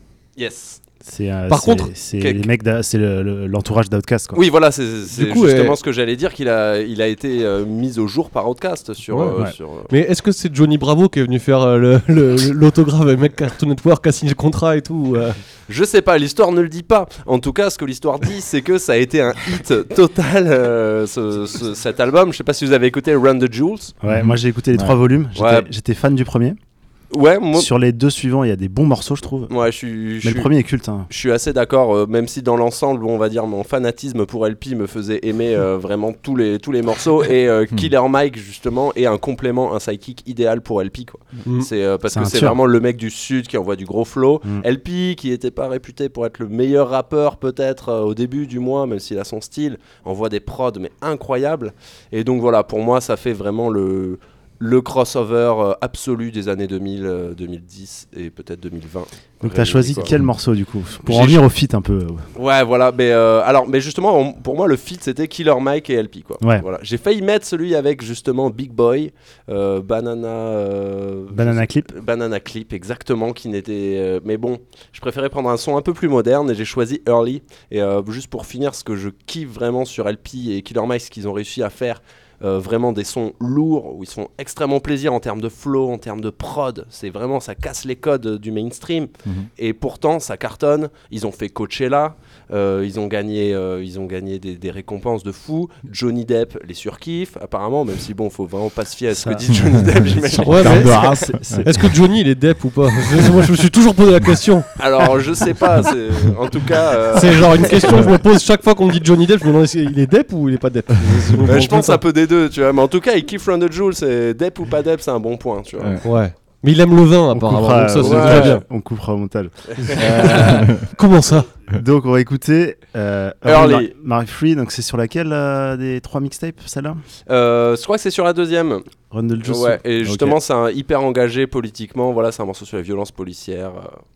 Yes. C'est, euh, Par c'est, contre, c'est les mecs, c'est le, le, l'entourage d'Outkast, quoi. Oui, voilà, c'est, c'est coup, justement euh... ce que j'allais dire, qu'il a, il a été euh, mis au jour par Outkast sur. Ouais, euh, ouais. sur euh... Mais est-ce que c'est Johnny Bravo qui est venu faire euh, le, le, l'autographe avec mec Cartoon Network, a signé le contrat et tout euh... Je sais pas, l'histoire ne le dit pas. En tout cas, ce que l'histoire dit, c'est que ça a été un hit total, euh, ce, ce, cet album. Je sais pas si vous avez écouté Run the Jewels. Ouais, moi j'ai écouté les ouais. trois volumes. J'étais, ouais. j'étais fan du premier. Ouais, moi... Sur les deux suivants, il y a des bons morceaux, je trouve. Ouais, je suis. Mais le premier est culte. Hein. Je suis assez d'accord, euh, même si dans l'ensemble, on va dire, mon fanatisme pour L P me faisait aimer euh, vraiment tous les tous les morceaux. Et euh, Killer Mike justement est un complément, un sidekick idéal pour L P, quoi. Mm. C'est euh, parce c'est que c'est vraiment le mec du sud qui envoie du gros flow. Mm. L P qui était pas réputé pour être le meilleur rappeur peut-être euh, au début du mois, même s'il a son style, envoie des prods mais incroyables. Et donc voilà, pour moi, ça fait vraiment le le crossover euh, absolu des années deux mille, euh, deux mille dix et peut-être deux mille vingt. Donc t'as choisi quoi. Quel morceau du coup pour J'ai en venir au feat un peu. Ouais, voilà, mais euh, alors mais justement on, pour moi le feat c'était Killer Mike et L P, quoi. Ouais. Voilà, j'ai failli mettre celui avec justement Big Boy, euh, Banana euh, Banana Clip. Banana Clip exactement, qui n'était euh, mais bon, je préférais prendre un son un peu plus moderne et j'ai choisi Early. Et euh, juste pour finir, ce que je kiffe vraiment sur L P et Killer Mike, ce qu'ils ont réussi à faire. Euh, vraiment des sons lourds où ils se font extrêmement plaisir en termes de flow, en termes de prod. C'est vraiment, ça casse les codes du mainstream. Mm-hmm. Et pourtant, ça cartonne. Ils ont fait Coachella. Euh, ils ont gagné, euh, ils ont gagné des, des récompenses de fou. Johnny Depp les surkiffe apparemment, même si bon, faut vraiment pas se fier à ce ça... que dit Johnny Depp. J'imagine. Ouais, mais c'est, c'est... Est-ce que Johnny il est Depp ou pas? Moi, je me suis toujours posé la question. Alors, je sais pas. C'est... En tout cas, euh... c'est genre une question que je me pose chaque fois qu'on me dit Johnny Depp. Je me demande il est Depp ou il est pas Depp. Je, je pense un peu des deux, tu vois. Mais en tout cas, il kiffe Run the Jewels. C'est Depp ou pas Depp, c'est un bon point, tu vois. Ouais. ouais. Mais il aime le vin apparemment. Coupera, donc ça, ouais, c'est très bien. On coupera au montage. euh... Comment ça? Donc on va écouter euh, Early Marie Free. Donc c'est sur laquelle euh, des trois mixtapes, celle-là? euh, Je crois que c'est sur la deuxième. Run the Jewels. Ouais. Et justement, okay. c'est un hyper engagé politiquement. Voilà, c'est un morceau sur la violence policière.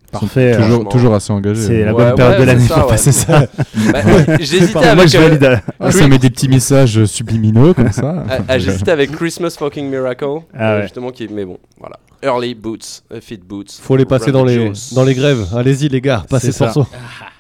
Parfait. Toujours, toujours assez engagé. C'est la Ouais, bonne période ouais, de l'année c'est ça, pour ouais. passer ça. Bah, j'hésitais Pardon, avec moi, je euh, valide. Ah, ça met des petits messages subliminaux comme ça. Ah, ah, j'hésitais avec Christmas Fucking Miracle, Ah euh, ouais. justement qui est, mais bon, voilà. Early Boots, uh, Fit Boots. Faut les passer dans Randy les, Jones. dans les grèves. Allez-y les gars, passez C'est ce ça. morceau.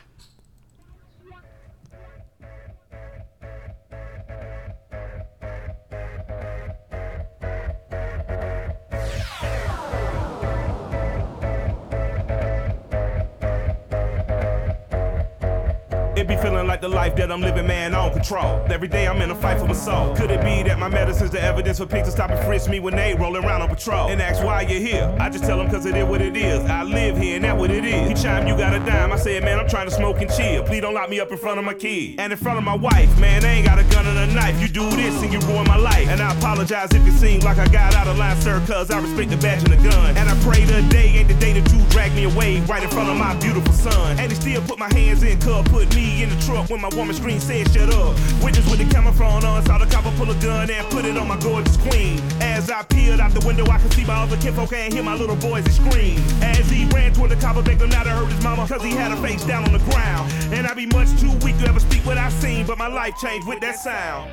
It be feeling like the life that I'm living, man, I don't control. Every day I'm in a fight for my soul. Could it be that my medicine's the evidence for pigs to stop and frisk me when they rolling around on patrol? And ask why you're here. I just tell them cause it is what it is. I live here and that's what it is. Each time you got a dime, I say, man, I'm trying to smoke and chill. Please don't lock me up in front of my kid. And in front of my wife, man, I ain't got a gun and a knife. You do this and you ruin my life. And I apologize if it seems like I got out of line, sir, cause I respect the badge and the gun. And I pray today ain't the day that you drag me away right in front of my beautiful son. And they still put my hands in cup, put me in the truck when my woman scream said shut up. Witness with the camouflage on, saw the copper pull a gun and put it on my gorgeous queen. As I peered out the window, I could see my other kinfolk and hear my little boys scream. As he ran toward the copper, begged him not to hurt his mama, cause he had her face down on the ground. And I be much too weak to ever speak what I've seen, but my life changed with that sound.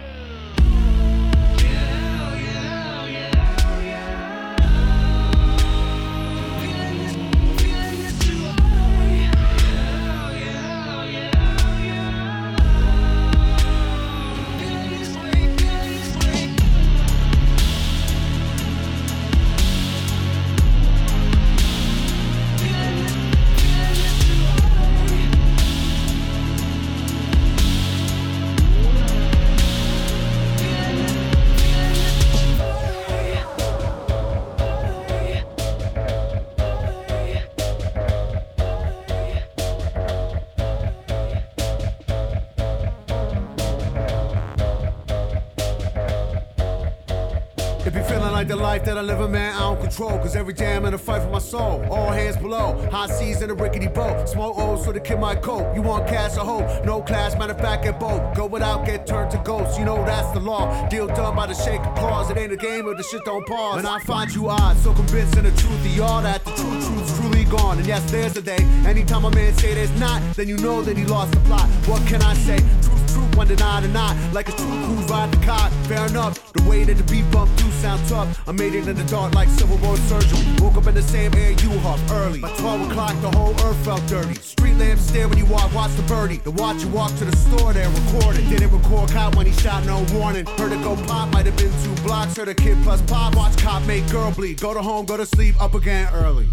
It be feeling like the life that I live in, man, I don't control. Cause every day I'm in a fight for my soul. All hands below, high seas in a rickety boat. Smoke O's so the kid might cope. You want cash or hope? No class, matter of fact, get both. Go without, get turned to ghosts. You know that's the law. Deal done by the shake of claws. It ain't a game or the shit don't pause. And I find you odd, so convinced in the truth of y'all that the true truth's truly gone. And yes, there's a day. Anytime a man say there's not, then you know that he lost the plot. What can I say? Truth's truth, one denied or not. Like a true who's ride the cop. Fair enough, the way that the beat bump do sound tough. I made it in the dark like Civil War surgery. Woke up in the same air you huff early. By twelve o'clock, the whole earth felt dirty. Street lamps stare when you walk, watch the birdie. The watch you walk to the store, there record it. Didn't record cop when he shot, no warning. Heard it go pop, might have been two blocks. Heard a kid plus pop, watch cop make girl bleed. Go to home, go to sleep, up again early.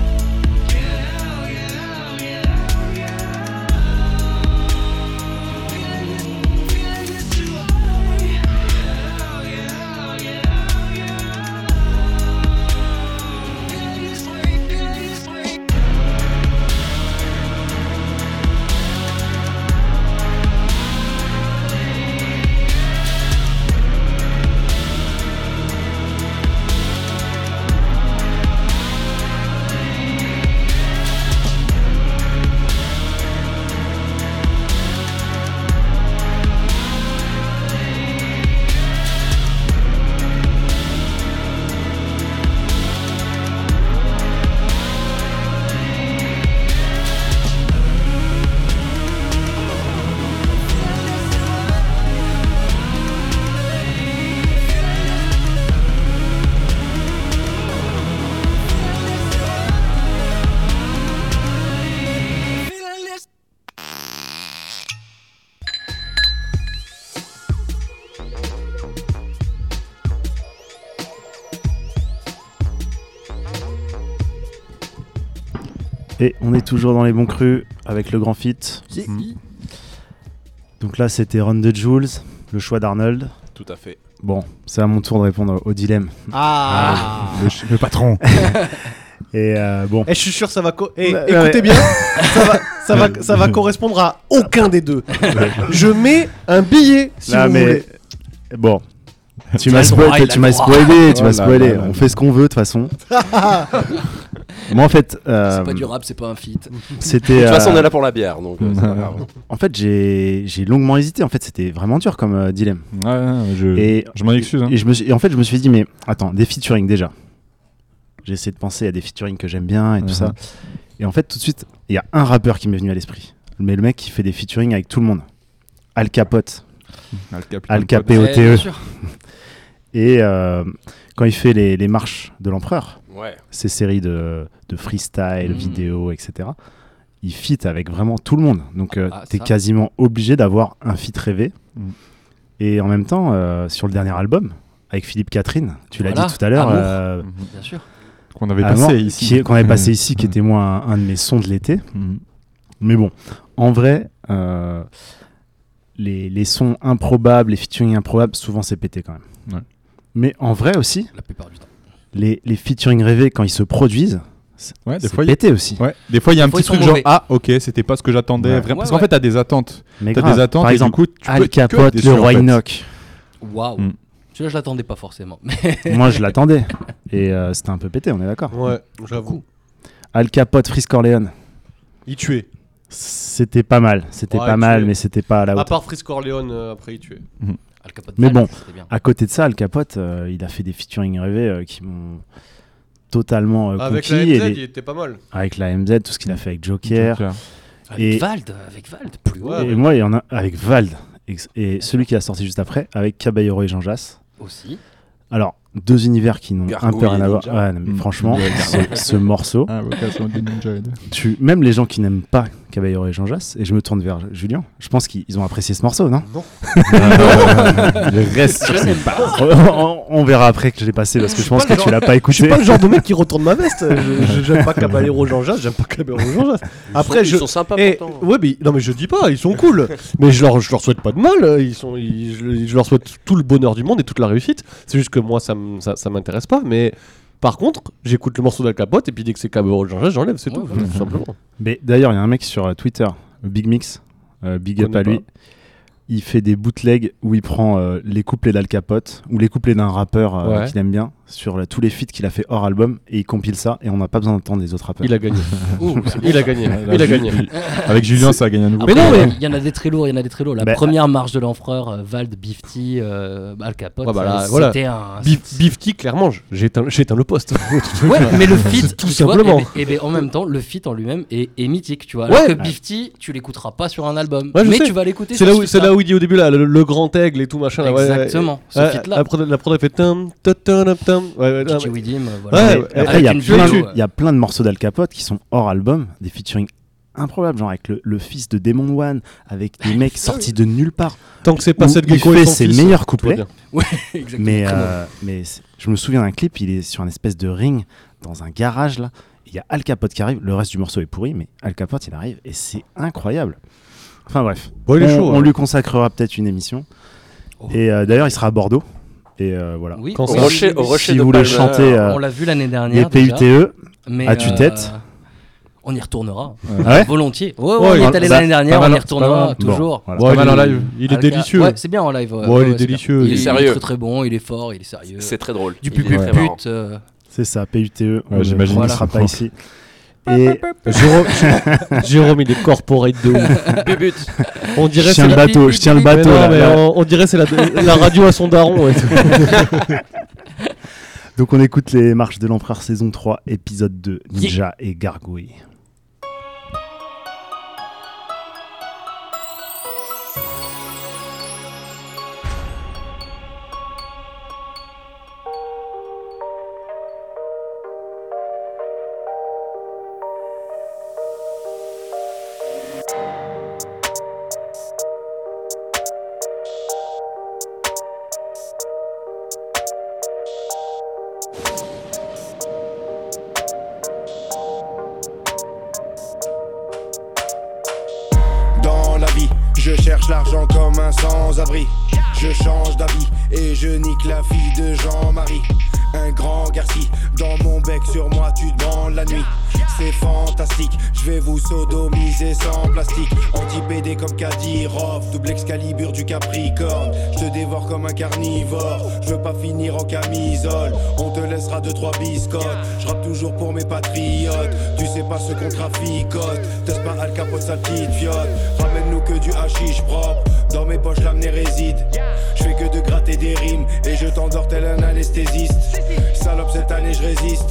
Et on est toujours dans les bons crus avec le grand feat. Mmh. Donc là, c'était Run the Jules, le choix d'Arnold. Tout à fait. Bon, c'est à mon tour de répondre au dilemme. Ah, ah le, le patron. Et euh, bon. Et je suis sûr ça va. Co- et, ouais, écoutez ouais. bien, ça va, ça va, ça va correspondre à aucun des deux. Je mets un billet si là, vous mais... voulez. Bon. Tu m'as spoilé, tu m'as spoilé, tu m'as spoilé. On fait ce qu'on veut de toute façon. Moi en fait, euh, c'est pas du rap, c'est pas un feat. C'était. De toute façon, on est là pour la bière, donc. Euh, c'est pas grave. En fait, j'ai j'ai longuement hésité. En fait, c'était vraiment dur comme euh, dilemme. Ouais, ouais je, et je m'en excuse. Hein. Et je me suis, et en fait, je me suis dit mais attends, des featuring déjà. J'ai essayé de penser à des featuring que j'aime bien et uh-huh. tout ça. Et en fait, tout de suite, il y a un rappeur qui m'est venu à l'esprit. Mais le mec qui fait des featuring avec tout le monde. Al Capote. Al Capote. Et euh, quand il fait les, les marches de l'empereur, ouais. ces séries de, de freestyle, mmh. vidéo, et cetera, il feat avec vraiment tout le monde. Donc, euh, ah, t'es ça. quasiment obligé d'avoir un feat rêvé. Mmh. Et en même temps, euh, sur le dernier album, avec Philippe Catherine, tu voilà. l'as dit tout à l'heure. Euh, mmh. Bien sûr. Qu'on avait passé Amour, ici. Qui, qu'on avait passé ici, mmh. qui était moi un, un de mes sons de l'été. Mmh. Mais bon, en vrai, euh, les, les sons improbables, les featuring improbables, souvent c'est pété quand même. Ouais. Mais en vrai aussi, la plupart du temps. Les, les featuring rêvés, quand ils se produisent, c'est, ouais, des c'est fois, pété y... aussi. Ouais. Des fois, il y a un petit truc genre, ah, ok, c'était pas ce que j'attendais. Ouais. Vraiment. Ouais, Parce qu'en ouais. fait, t'as des attentes. Mais t'as grave. des attentes Par et exemple, du coup, tu Al peux Capote, le roi Enoch. Waouh. Mm. Celui-là, je l'attendais pas forcément. Moi, je l'attendais. Et euh, c'était un peu pété, on est d'accord. Ouais, j'avoue. Al Capote, Frisk Orleans. Il tuait. C'était pas mal. C'était ouais, pas mal, tuait. mais c'était pas à la hauteur. À part Frisk Orleans, euh, après, il tuait. Mm. Al Capote mais bon, à côté de ça, Al Capote, euh, il a fait des featuring rêvés euh, qui m'ont totalement euh, avec conquis. Avec la M Z, les... il était pas mal. Avec la M Z, tout ce qu'il a fait avec Joker. Joker. Avec et... Vald, avec Vald, plus haut. Et ouais. moi, il y en a avec Vald. Et, et celui qui a sorti juste après, avec Caballero et Jean Jass. Aussi. Alors, deux univers qui n'ont Gargouille un peu rien à voir. Ouais, non, mais mmh. franchement, ce, ce morceau, tu, même les gens qui n'aiment pas Caballero et Jean Jass, et je me tourne vers Julien, je pense qu'ils ont apprécié ce morceau, non? Non. Je reste sur ces on, on verra après que je l'ai passé parce que je, je pense que genre, tu l'as pas écouté. Je suis pas le genre de mec qui retourne ma veste. Je, je, j'aime pas Caballero et Jean Jass, j'aime pas Caballero et Jean Jass. Après, ils je, sont sympas et, pourtant. Ouais, mais non, mais je dis pas, ils sont cool. Mais je leur, je leur souhaite pas de mal. Ils sont, ils, je, je leur souhaite tout le bonheur du monde et toute la réussite. C'est juste que moi, ça, ça, ça m'intéresse pas. Mais par contre, j'écoute le morceau d'Al Capote et puis dès que c'est Caballero et Jean Jass, j'enlève, c'est ouais, tout, ouais. tout simplement. Mais d'ailleurs, il y a un mec sur Twitter, Big Mix, euh, big up à lui. Il fait des bootlegs où il prend euh, les couplets d'Al Capote ou les couplets d'un rappeur euh, ouais. qu'il aime bien sur la, tous les feats qu'il a fait hors album et il compile ça et on n'a pas besoin d'entendre des autres rappeurs. Il a gagné. Ouh, il a gagné. Il a gagné. Avec Julien, ça a gagné un nouveau. Mais non, mais il y en a des très lourds. Il y en a des très lourds. La bah, première marche de l'empereur, euh, Vald, Bifty, euh, Al Capote. Ouais, bah là, c'était voilà. un. Bif, Bifty, clairement, j'ai éteint, j'ai éteint le poste. Ouais, mais le feat, tout simplement. Et, et, et en même temps, le feat en lui-même est, est mythique, tu vois. Alors ouais. que Bifty, tu l'écouteras pas sur un album, ouais, mais sais. tu vas l'écouter. C'est là où, c'est là où il dit au début là, le, le grand aigle et tout machin. Exactement. Ce feat-là. La prod, la prod a fait tam tam tam tam. Ouais, Kitty Widim, voilà. Après, il y a plein, il y a plein de morceaux d'Al Capote qui sont hors album, des featuring improbables, genre avec le, le fils de Demon One, avec des mecs sortis de nulle part. Tant que c'est pas cette il fait ses fils, meilleurs couplets. Ouais, exactement. Mais, euh, mais je me souviens d'un clip, il est sur un espèce de ring dans un garage là. Il y a Al Capote qui arrive, le reste du morceau est pourri, mais Al Capote il arrive et c'est incroyable. Enfin bref, bon, il est on, chaud, on hein. lui consacrera peut-être une émission. Oh. Et euh, d'ailleurs, il sera à Bordeaux. Et euh, voilà. Oui, au rocher, au rocher si de vous voulez Palmer, chanter, euh, on l'a vu l'année dernière. Les P U T E à tue-tête. Euh, on y retournera. Euh, ouais volontiers. Ouais, ouais, ouais, on y est allé bah, l'année dernière, mal, on y retournera toujours. Bon, voilà, ouais, pas mal en live. Il est délicieux. Ouais, c'est bien en live. Ouais, ouais, il est délicieux. Il est sérieux. très très bon, il est fort, il est sérieux. C'est très drôle. Du puput pute. C'est ça, P U T E. Ouais, j'imagine qu'il ne sera pas ici. Et Jérôme, Jérôme, il est corporate de ouf. On dirait je tiens le bateau, je tiens le bateau. Non, mais on, on dirait c'est la, la radio à son daron. Et tout. Donc on écoute les marches de l'empereur saison trois, épisode deux, Ninja yeah. et Gargouille. Je cherche l'argent comme un sans-abri. Je change d'habit et je nique la fille de Jean-Marie. Un grand garci dans mon bec, sur moi tu te branles la nuit. C'est fantastique, je vais vous sodomiser sans plastique. Anti-P D comme Kadyrov, double Excalibur du Capricorne. Je te dévore comme un carnivore, je veux pas finir en camisole. On te laissera deux trois biscottes, je rappe toujours pour mes patriotes. Tu sais pas ce qu'on traficote, teste pas Al Capote sa petite fiotte. Ramène-nous que du hashish propre, dans mes poches l'amener réside. Je fais que de gratter des rimes et je t'endors tel un anesthésiste. Salope cette année je résiste,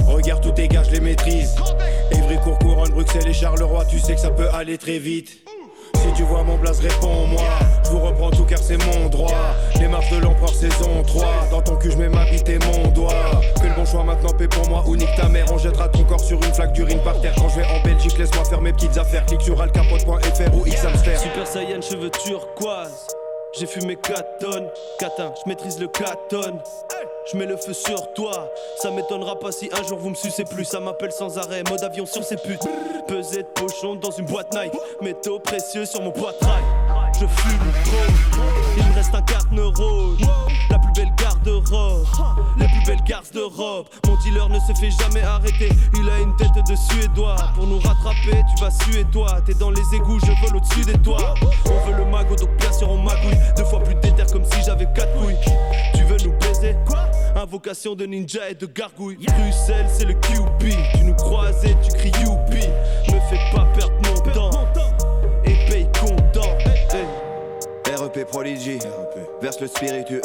Regarde tous tes gars, je les maîtrise. Évry, Courcouronne, Bruxelles et Charleroi, tu sais que ça peut aller très vite. Si tu vois mon blaze, réponds-moi. Je vous reprends tout car c'est mon droit. Les marches de l'empereur saison trois. Dans ton cul je mets ma bite et mon doigt. Fais le bon choix maintenant, paix pour moi ou nique ta mère. On jettera ton corps sur une flaque d'urine par terre. Quand je vais en Belgique, laisse-moi faire mes petites affaires. Clique sur alcapote point f r ou xhamster. Super Saiyan, cheveux turquoise. J'ai fumé quatre tonnes. Catin, je maîtrise le quatre tonnes. Je mets le feu sur toi. Ça m'étonnera pas si un jour vous me sucez plus. Ça m'appelle sans arrêt, mode avion sur ces putes. Pesée de pochon dans une boîte Nike. Métaux précieux sur mon poitrail. Je fume trop. Il me reste un quart neurone. La plus belle garde-robe. Les plus belles garces d'Europe. Mon dealer ne se fait jamais arrêter. Il a une tête de suédois. Pour nous rattraper, tu vas suer toi. T'es dans les égouts, je vole au-dessus des toits. On veut le magot, donc bien sûr on magouille. Deux fois plus d'éther comme si j'avais quatre couilles. Tu veux nous baiser? Invocation de ninja et de gargouille. Bruxelles, c'est le Q P. Tu nous croises et tu cries youpi. Me fais pas perdre mon temps. Et paye content. Hey. R E P Prodigy, verse le spiritueux.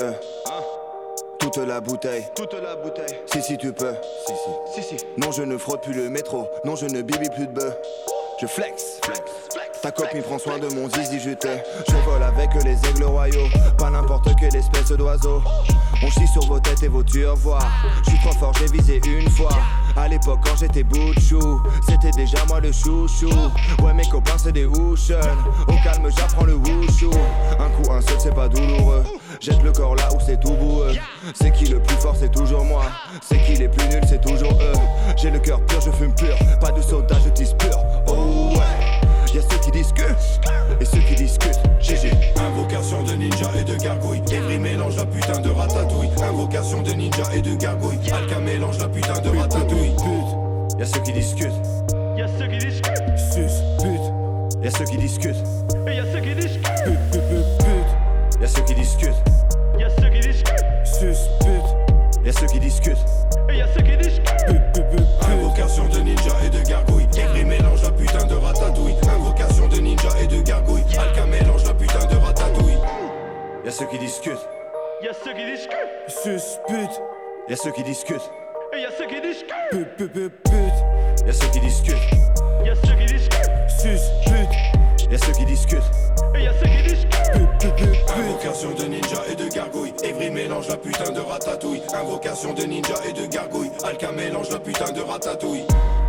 Toute la bouteille, toute la bouteille. Si si tu peux, si si, si si. Non je ne fraude plus le métro, non je ne bibi plus de bœuf. Je flex, flex, flex. Ta copine prend soin de mon zizi juteux. Je vole avec les aigles royaux, pas n'importe quelle espèce d'oiseau. On chie sur vos têtes et vos turvoirs. Je suis trop fort, j'ai visé une fois. À l'époque quand j'étais bout de chou, c'était déjà moi le chouchou. Ouais mes copains c'est des houchons. Au calme j'apprends le wushu. Un coup un seul c'est pas douloureux. Jette le corps là où c'est tout boueux. C'est qui le plus fort c'est toujours moi. C'est qui les plus nuls c'est toujours eux. J'ai le cœur pur, je fume pur. Pas de soda, je tisse pur. Oh ouais. Y'a ceux qui discutent et ceux qui discutent. G G. Invocation de ninja et de gargouille. Evry mélange la putain de ratatouille. Invocation de ninja et de gargouille. Alka mélange la putain de ratatouille. Pute. Y'a ceux qui discutent. Y'a ceux qui discutent. Sus. Pute. Y'a ceux qui discutent. Et y'a ceux qui discutent. Pute, pute, pute, pute. Y'a ceux qui discutent. Y'a ceux qui discutent. Sus. Pute. Y'a ceux qui discutent. Et y'a ceux qui discutent. Pute, pute, pute, pute. Invocation de ninja et de gargouille. Evry mélange la putain de ratatouille. Invocation de ninja et de gargouille. Alka mélange la putain de ratatouille. Y'a ceux qui discutent. Y'a ceux qui discutent. Sus. Pute. Y'a ceux qui discutent. Et y'a ceux qui discutent. Pute, pute, pute, pute. Y'a ceux qui discutent. Y'a ceux qui discutent. Sus. Pute. Y'a ceux qui discutent. Et y'a ceux qui discutent. Pute, pute, pute, pute. Invocation de ninja et de gargouille. Evry mélange la putain de ratatouille. Invocation de ninja et de gargouille. Alka mélange la putain de ratatouille.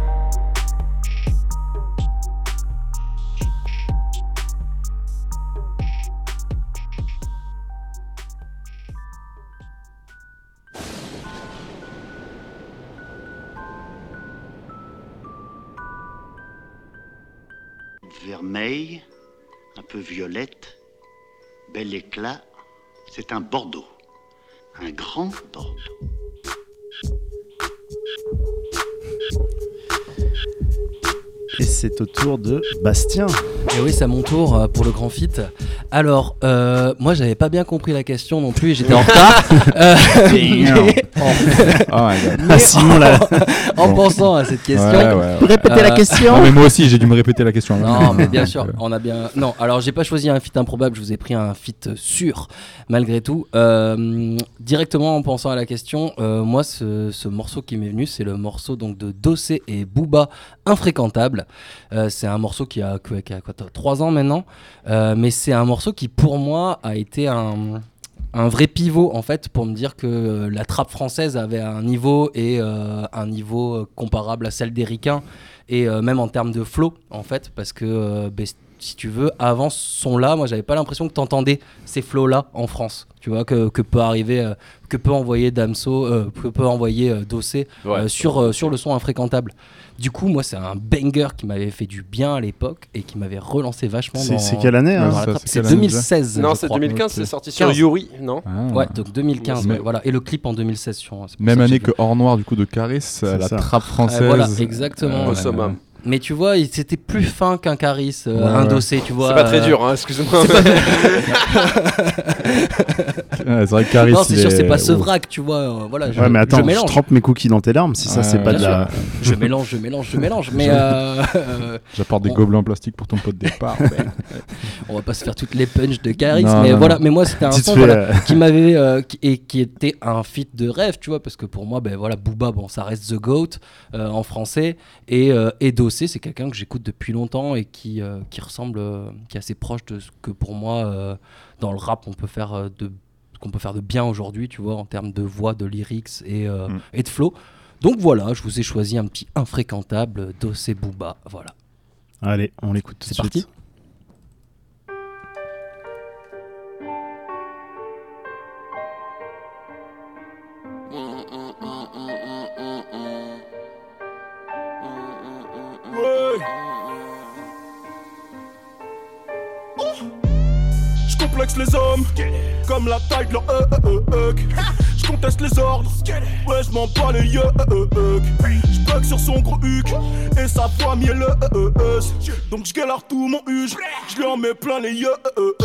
Vermeil, un peu violette, bel éclat, c'est un Bordeaux, un grand Bordeaux. Et c'est au tour de Bastien. Et oui, c'est à mon tour euh, pour le grand feat. Alors, euh, moi, j'avais pas bien compris la question non plus, et j'étais en retard. euh, mais, oh mais Simon, là. en, en pensant à cette question, ouais, ouais, ouais. Répétez euh, la question. Non, mais moi aussi, j'ai dû me répéter la question. Non, mais bien sûr, on a bien. Non, alors j'ai pas choisi un feat improbable, je vous ai pris un feat sûr, malgré tout. Euh, directement en pensant à la question, euh, moi, ce, ce morceau qui m'est venu, c'est le morceau donc de Dossé et Booba, Infréquentable. Euh, c'est un morceau qui a, qui a quoi, trois ans maintenant, euh, mais c'est un morceau qui, pour moi, a été un. un vrai pivot en fait pour me dire que la trappe française avait un niveau et euh, un niveau comparable à celle des Ricains et euh, même en termes de flow en fait parce que euh, bah, si tu veux avant ce son là moi j'avais pas l'impression que t'entendais ces flows là en France, tu vois, que, que peut arriver euh, que peut envoyer Damso euh, que peut envoyer euh, Dossé ouais. euh, sur, euh, sur le son Infréquentable. Du coup, moi, c'est un banger qui m'avait fait du bien à l'époque et qui m'avait relancé vachement. C'est, dans, c'est quelle année hein, ça, c'est C'est deux mille seize. Non, c'est deux mille quinze, okay. C'est sorti sur Yuri, non ah. Ouais, donc deux mille quinze, mais... ouais, voilà. Et le clip en deux mille seize. Sur, même année que Hors Noir, du coup, de Caris, la ça. Trappe française. Euh, voilà, exactement. Euh, ouais. Summum. Mais tu vois, il- c'était plus fin qu'un Caris, euh, Ouais, un ouais. dossé, tu vois. C'est pas très euh, dur, hein, excuse-moi. c'est pas- Ouais, c'est vrai que Caris, Non, c'est il sûr, est- c'est pas Ouf. Sevrac, tu vois. euh, voilà, je, Ouais, mais attends, je je, mélange. trempe mes cookies dans tes larmes, si ça, Ouais, c'est pas bien de la. Je mélange, je mélange, je mélange, mais euh, euh, J'apporte des on- gobelets en plastique pour ton pot de départ. Ouais. on va pas se faire toutes les punches de Caris, Non, mais non, voilà. non. Mais moi, c'était un Vite son fait, voilà, euh. qui m'avait euh, qui, et qui était un feat de rêve, tu vois, parce que pour moi, ben voilà, Booba, bon, ça reste The Goat euh, en français, et euh, et Dossé, c'est quelqu'un que j'écoute depuis longtemps et qui euh, qui ressemble, euh, qui est assez proche de ce que pour moi euh, dans le rap on peut faire euh, de qu'on peut faire de bien aujourd'hui, tu vois, en termes de voix, de lyrics et euh, Mm. et de flow. Donc voilà, je vous ai choisi un petit infréquentable Dossé Booba, voilà. Allez, on l'écoute tout C'est de parti. suite. Je complexe les hommes comme la taille de leur euh, euh, euh, hug. Je conteste les ordres, ouais je m'en bats les yeux. Je bug sur son gros huc et sa voix mielleuse. Donc je galère tout mon huge, je lui en mets plein les yeux.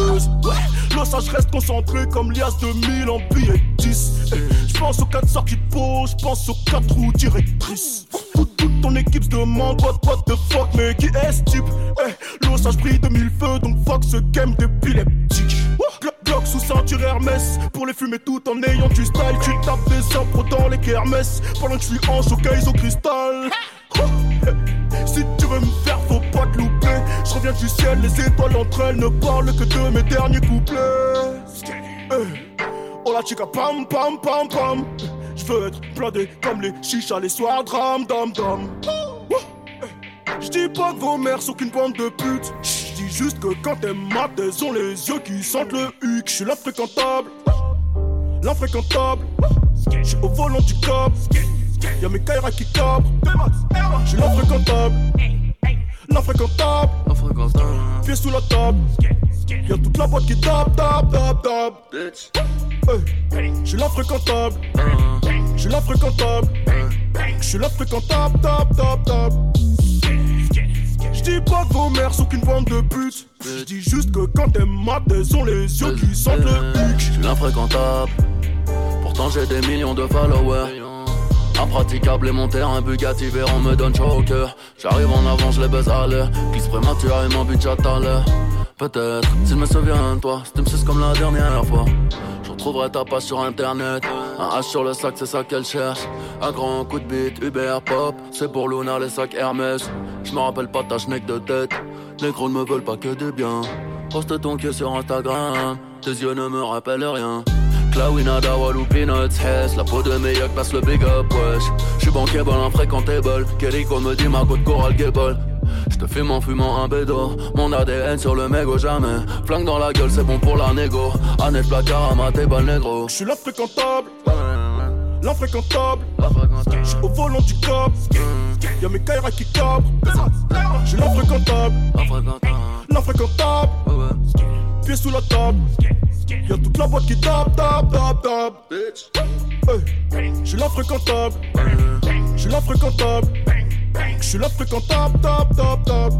Là ça je reste concentré comme Lias deux mille en billet dix. Je pense aux quatre sorties de peau, je pense aux quatre roues directrices. Toute, toute ton équipe se demande what, what the fuck, mais qui est ce type? Eh, l'osage brille de mille feux, donc fuck ce game d'épileptique. Glock, Glock sous ceinture Hermès, pour les fumer tout en ayant du style. Tu tapes des impros dans les kermesses, pendant que je suis en showcase au cristal. Si tu veux me faire, faut pas te louper. Je reviens du ciel, les étoiles entre elles ne parlent que de mes derniers couplets. Eh, oh la chica, pam pam pam pam. Je veux être blindé comme les chichas les soirs, dram dam dam. Je dis pas que vos mères sont qu'une bande de putes. Je dis juste que quand elles matent, elles ont les yeux qui sentent le huc. Je suis l'infréquentable, l'infréquentable. Je suis au volant du cop. Y'a mes Kaira qui cabrent. Je suis l'infréquentable, l'infréquentable. Pieds sous la table. Y'a toute la boîte qui tape, tape, tape, tape. Hey. Je suis l'infréquentable, je suis l'infréquentable. Je suis l'infréquentable, tape, tape, tape. Je dis pas que vos mères sont qu'une bande de putes. Je dis juste que quand elles matent, elles ont les yeux qui sentent le huc. Je suis l'infréquentable, pourtant j'ai des millions de followers. Impraticable et mon terrain Bugatti Veyron me donne chaud au cœur. J'arrive en avant, je les baise à l'heure. Glisse prématurément, bitch à tout à l'heure. Peut-être, s'il me souvient de toi, c'était me suce comme la dernière fois. Je retrouverai ta page sur internet. Un H sur le sac, c'est ça qu'elle cherche. Un grand coup de bite, Uber Pop. C'est pour Luna, les sacs Hermès. Je me rappelle pas ta schneck de tête. Les gros ne me veulent pas que du bien. Poste ton queue sur Instagram. Tes yeux ne me rappellent rien. Clawinada, Walou, Peanuts, Hess. La peau de mes yucks passe le big up, wesh. J'suis bankable, infréquentable. Kellyco me dit ma côte Coral Gable. J'te fume en fumant un bédo. Mon A D N sur le mégot, jamais. Flingue dans la gueule, c'est bon pour la négo. Annette placard à ma table négro. J'suis l'infréquentable, l'infréquentable. J'suis au volant du cop. Y'a mes Kaira qui cabrent. J'suis l'infréquentable, l'infréquentable. Pieds sous la table. Y'a toute la boîte qui tape, tape, tape, tape. Hey. J'suis l'infréquentable, j'suis l'infréquentable. J'suis l'infréquentable, tape, tape, tape.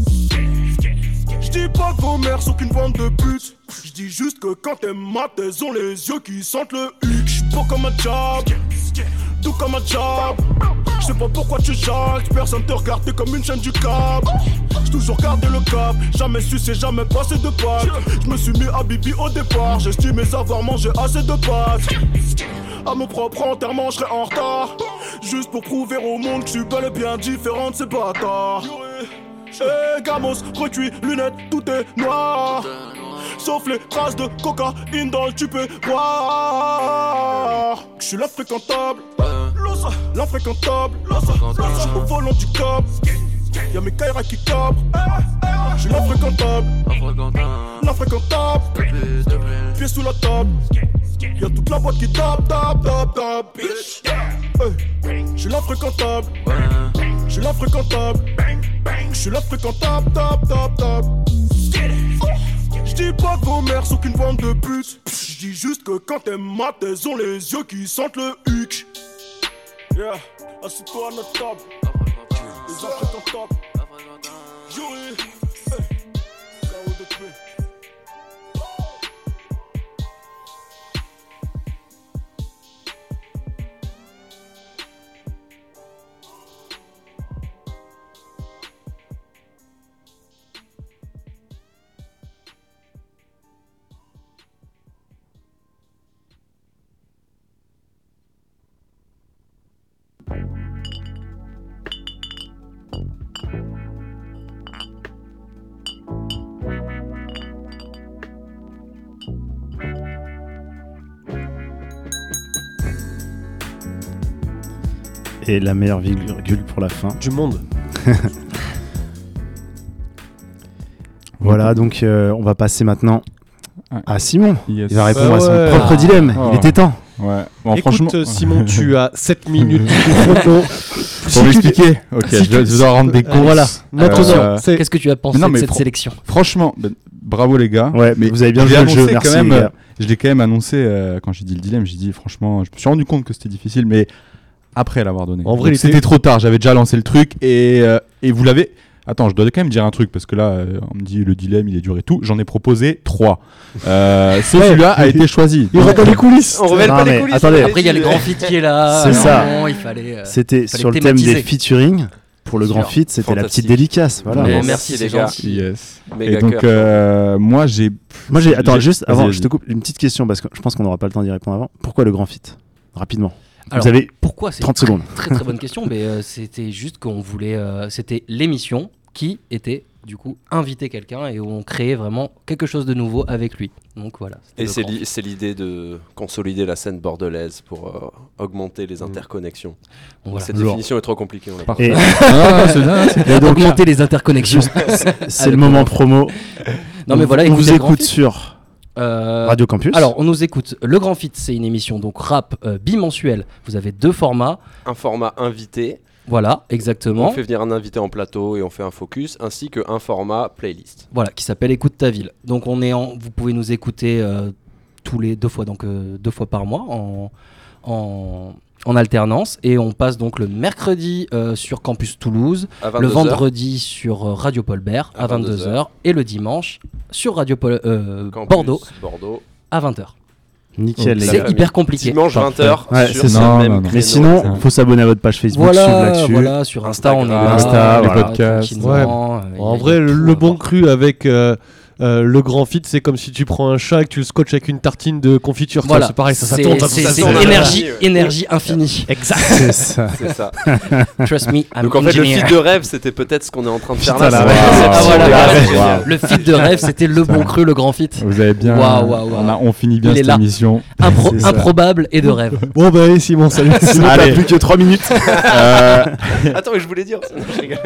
J'dis pas que vos mères sont qu'une bande de putes. J'dis juste que quand elles matent, elles ont les yeux qui sentent le huc. J'suis beau comme un job, doux comme un job. J'sais pas pourquoi tu jacques, personne te regarde, t'es comme une chaîne du câble. J'ai toujours gardé le cap, jamais sucé, jamais passé de pâtes. J'me suis mis à Bibi au départ, j'estimais avoir mangé assez de pâtes. À mon propre enterrement, j'serais en retard. Juste pour prouver au monde que j'suis bel et bien différent de ces bâtards. Eh gamos, recuit, lunettes, tout est noir. Sauf les traces de cocaïne dans le tupperware. J'suis l'infréquentable, l'infréquentable. J'suis au volant du cop. Y'a mes Kaira qui cabrent. J'suis l'infréquentable, l'infréquentable. Pieds sous la table. Y'a toute la boîte qui tape, tape, tape, tape. Hey. J'suis l'infréquentable, j'suis l'infréquentable. J'suis l'infréquentable, tape, tape, tape. J'dis pas que vos mères sont qu'une bande de putes. J'dis juste que quand elles matent, elles ont les yeux qui sentent le huc. Yeah, assieds-toi à notre table. Les infréquentables. Et la meilleure virgule pour la fin. Du monde. Voilà, donc euh, on va passer maintenant à Simon. Yes. Il va répondre bah à son ouais. propre Ah. dilemme. Oh. Il était temps. Ouais. Bon, Écoute, franchement, Simon, tu as sept minutes de chrono. Pour m'expliquer. Ok, si je dois, tu- je dois rendre des comptes. Voilà. Notre Euh, nom, c'est- Qu'est-ce que tu as pensé non, de mais cette fran- sélection? Franchement, ben, bravo les gars. Ouais, mais vous avez bien je l'ai joué le jeu, annoncé merci, quand même, les gars. Je l'ai quand même annoncé euh, quand j'ai dit le dilemme. J'ai dit franchement, je me suis rendu compte que c'était difficile, mais après l'avoir donné. En vrai, Donc, il c'était était- trop tard. J'avais déjà lancé le truc et euh, et vous l'avez. Attends, je dois quand même dire un truc parce que là, euh, on me dit le dilemme, il est dur et tout. J'en ai proposé trois. Euh, ce Ouais. celui-là a été choisi. Il rentre dans les coulisses. On révèle Non, pas les mais coulisses. attendez. Après, il y a le grand feat qui est là. C'est alors ça. bon, il fallait. euh, C'était fallait sur le thème des thématiser. featuring. Pour le Bien grand sûr. feat, c'était la Fantastique. petite dédicace. Voilà. Mais Merci, merci, les c'est gars. gentil. Yes. Méga et donc cœur. euh, moi j'ai. Moi, j'ai. Attends, j'ai- juste vas-y, avant, vas-y. je te coupe une petite question parce que je pense qu'on n'aura pas le temps d'y répondre avant. Pourquoi le grand feat? Rapidement. Alors, Vous avez pourquoi c'est trente très, secondes. Très très bonne question, mais euh, c'était juste qu'on voulait. euh, c'était l'émission qui était du coup inviter quelqu'un et où on créait vraiment quelque chose de nouveau avec lui. Donc voilà. c'était Et le c'est grand li- feat. c'est l'idée de consolider la scène bordelaise pour euh, augmenter les interconnexions. Bon, voilà. Cette Lourd. définition est trop compliquée. On l'a pas Parfait. Et- Ah, c'est bien, c'est- Et donc, Augmenter les interconnexions. c'est Avec le moment le- promo. Non mais On- voilà, on vous écoutez le Grand écoute Feat. sur Euh, Radio Campus. Alors, on nous écoute. Le Grand Feat, c'est une émission donc rap euh, bimensuelle. Vous avez deux formats. Un format invité. Voilà, exactement. On fait venir un invité en plateau et on fait un focus, ainsi qu'un format playlist. Voilà, qui s'appelle Écoute ta ville. Donc, on est en, vous pouvez nous écouter euh, tous les deux fois, donc euh, deux fois par mois en, en, en alternance. Et on passe donc le mercredi euh, sur Campus Toulouse, À le vingt-deux heures. vendredi sur euh, Radio Paul Bert à, À vingt-deux vingt-deux heures et le dimanche sur Radio Paul, euh, Campus, Bordeaux Bordeaux. à vingt heures. Nickel, les C'est gars. hyper compliqué. Dimanche vingt heures. Ouais, sur c'est ce ça. même Non, non, non. créneau. Mais sinon, faut s'abonner à votre page Facebook, suivre Voilà, là-dessus. voilà, sur Insta, on est là, Insta, les voilà. podcasts. tranquillement, euh, il y a- En il y a vrai, le, tout le à bon voir. cru avec euh, euh, le grand feat, c'est comme si tu prends un chat et que tu le scotches avec une tartine de confiture. tu vois, Voilà, c'est pareil, ça, ça c'est- tourne. ça c'est- tourne, c'est ça tourne. énergie, énergie infinie. Exact. C'est ça. C'est ça. Trust me, I'm Donc en fait, le engineer. feed de rêve, c'était peut-être ce qu'on est en train de faire Putain, là. la c'est rêve. la Ah, conception voilà, de la voilà. rêve géniale. Le feat de rêve, c'était le bon cru, le grand feat. Vous avez bien. Waouh, waouh, waouh. On, a- on finit bien Il est cette là. émission. Impro- C'est ça. improbable et de rêve. Bon, bah, allez, Simon, salut. Sinon, t'as Allez. plus que trois minutes. Euh, Attends, mais je voulais dire. Je rigole.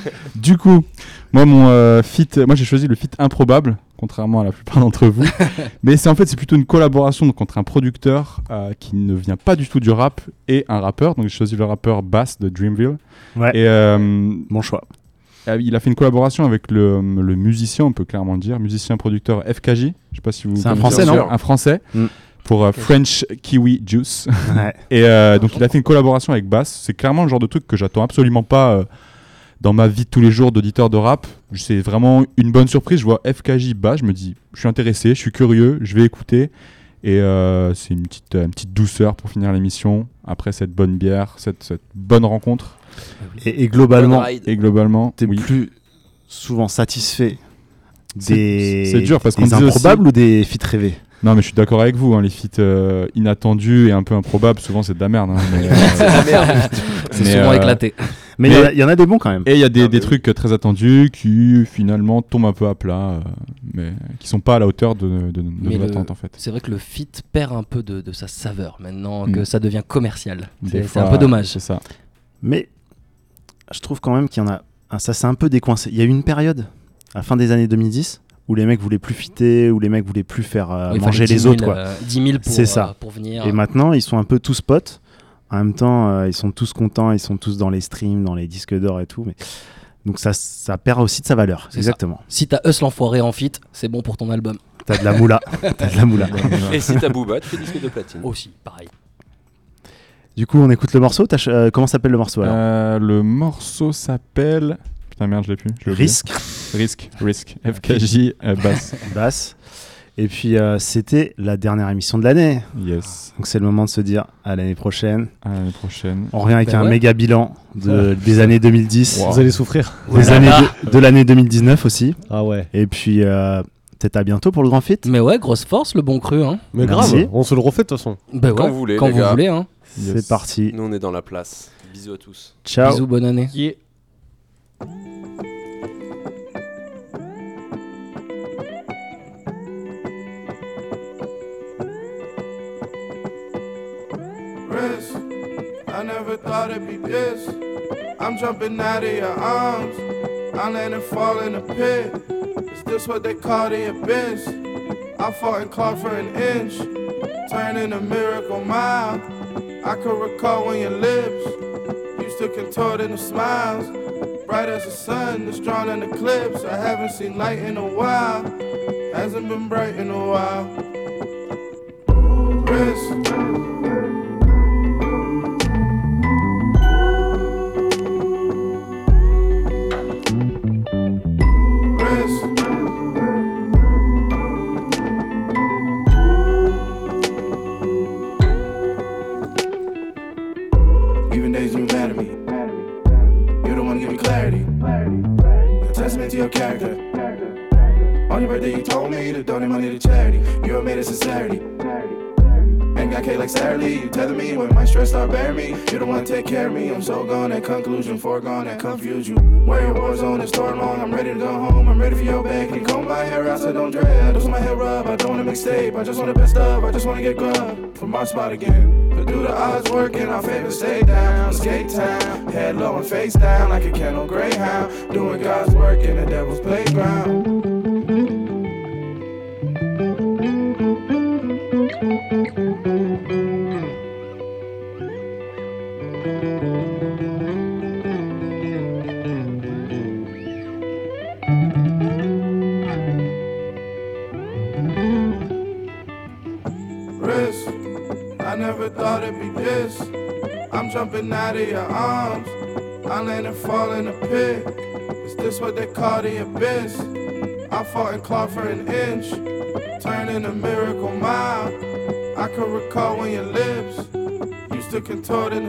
Du coup, moi mon euh, feat, moi j'ai choisi le feat improbable, contrairement à la plupart d'entre vous. Mais c'est en fait c'est plutôt une collaboration donc, entre un producteur euh, qui ne vient pas du tout du rap et un rappeur. Donc j'ai choisi le rappeur Bass de Dreamville. Ouais. Et euh, Bon choix. euh, il a fait une collaboration avec le, le musicien, on peut clairement le dire, musicien producteur F K J. Je sais pas si vous. C'est un connaissez, Français, bien non sûr. Un Français. Mm. Pour euh, French Kiwi Juice. Ouais. Et euh, donc il a fait une collaboration avec Bass. C'est clairement le genre de truc que j'attends absolument pas euh, dans ma vie de tous les jours d'auditeur de rap. C'est vraiment une bonne surprise. Je vois F K J Bass, je me dis, je suis intéressé, je suis curieux, je vais écouter. Et euh, c'est une petite, euh, une petite douceur pour finir l'émission. Après cette bonne bière, cette, cette bonne rencontre. Et, et globalement, Bonne ride. Et globalement, t'es oui. plus souvent satisfait C'est- des, c'est dur parce qu'on des disait improbables aussi- ou des feats rêvés? Non mais je suis d'accord avec vous, hein, les feats euh, inattendus et un peu improbables, souvent c'est de la merde. Hein, mais, euh, C'est la merde. C'est mais, souvent euh, éclaté. Mais il y en mais- a- il y, en a des bons quand même. Et il y a des, Ah, des mais trucs euh, très attendus qui finalement tombent un peu à plat, euh, mais qui sont pas à la hauteur de, de, de Mais nos le- attentes en fait. C'est vrai que le feat perd un peu de, de sa saveur maintenant Mm. que ça devient commercial. Des C'est c'est fois, un peu dommage. C'est ça. Mais je trouve quand même qu'il y en a. ah, ça s'est un peu décoincé. Il y a eu une période, à la fin des années deux mille dix, où les mecs voulaient plus fitter, où les mecs voulaient plus faire euh, Oui, il manger fallait les dix mille, autres. Quoi. euh, dix mille pour, C'est ça. euh, pour venir. Et maintenant, ils sont un peu tous potes. En même temps, euh, ils sont tous contents, ils sont tous dans les streams, dans les disques d'or et tout. Mais... Donc ça, ça perd aussi de sa valeur. C'est Exactement. Si t'as Us l'enfoiré en feat, c'est bon pour ton album. T'as de la moula. T'as de la moula. Et si t'as Booba, tu fais disque de platine. Aussi, pareil. Du coup, on écoute le morceau. T'as ch- euh, comment s'appelle le morceau alors Euh, le morceau s'appelle. Putain, merde, je l'ai plus. Je l'ai oublié. Risque. Risque, Risque. F K J, euh, basse. Basse. Et puis, euh, c'était la dernière émission de l'année. Yes. Donc, c'est le moment de se dire à l'année prochaine. À l'année prochaine. On revient avec Ben un ouais. méga bilan de, Ouais. des années deux mille dix. Wow. Vous allez souffrir. Des années de, de l'année deux mille dix-neuf aussi. Ah ouais. Et puis, euh, peut-être à bientôt pour le grand fit. Mais ouais, grosse force, le bon cru. Hein. Mais Merci. grave, on se le refait de toute façon. Bah ouais, Quand vous voulez, quand les vous gars. voulez. Hein. C'est Yes. parti. Nous, on est dans la place. Bisous à tous. Ciao. Bisous, bonne année. Yeah. Risk. I never thought it'd be this. I'm jumping out of your arms. I land and fall in a pit. Is this what they call the abyss? I fought and clawed for an inch, turning a miracle mile. I could recall when your lips used to contort into smiles, bright as the sun that's drawn in eclipse. I haven't seen light in a while, hasn't been bright in a while. Risk. Even days you mad at me, you don't wanna give me clarity. A testament to your character. On your birthday you told me to donate money to charity. You made it sincerity. Ain't got K like Saturday. You tether me when my stress start bearing me. You don't wanna take care of me. I'm so gone at conclusion, foregone that confuse you. Where your war zone is store long. I'm ready to go home. I'm ready for your bag. Can you comb my hair out so don't dread? I just want my hair rub. I don't want a mixtape. I just want the best of. I just wanna get grub from my spot again. But do the odds work in our favor? Stay down, skate town, head low and face down like a kennel greyhound. Doing God's work in the devil's playground. Risk. I never thought it'd be this. I'm jumping out of your arms. I land and fall in a pit. Is this what they call the abyss? I fought and clawed for an inch, turning a miracle mile. I could recall when your lips used to contort into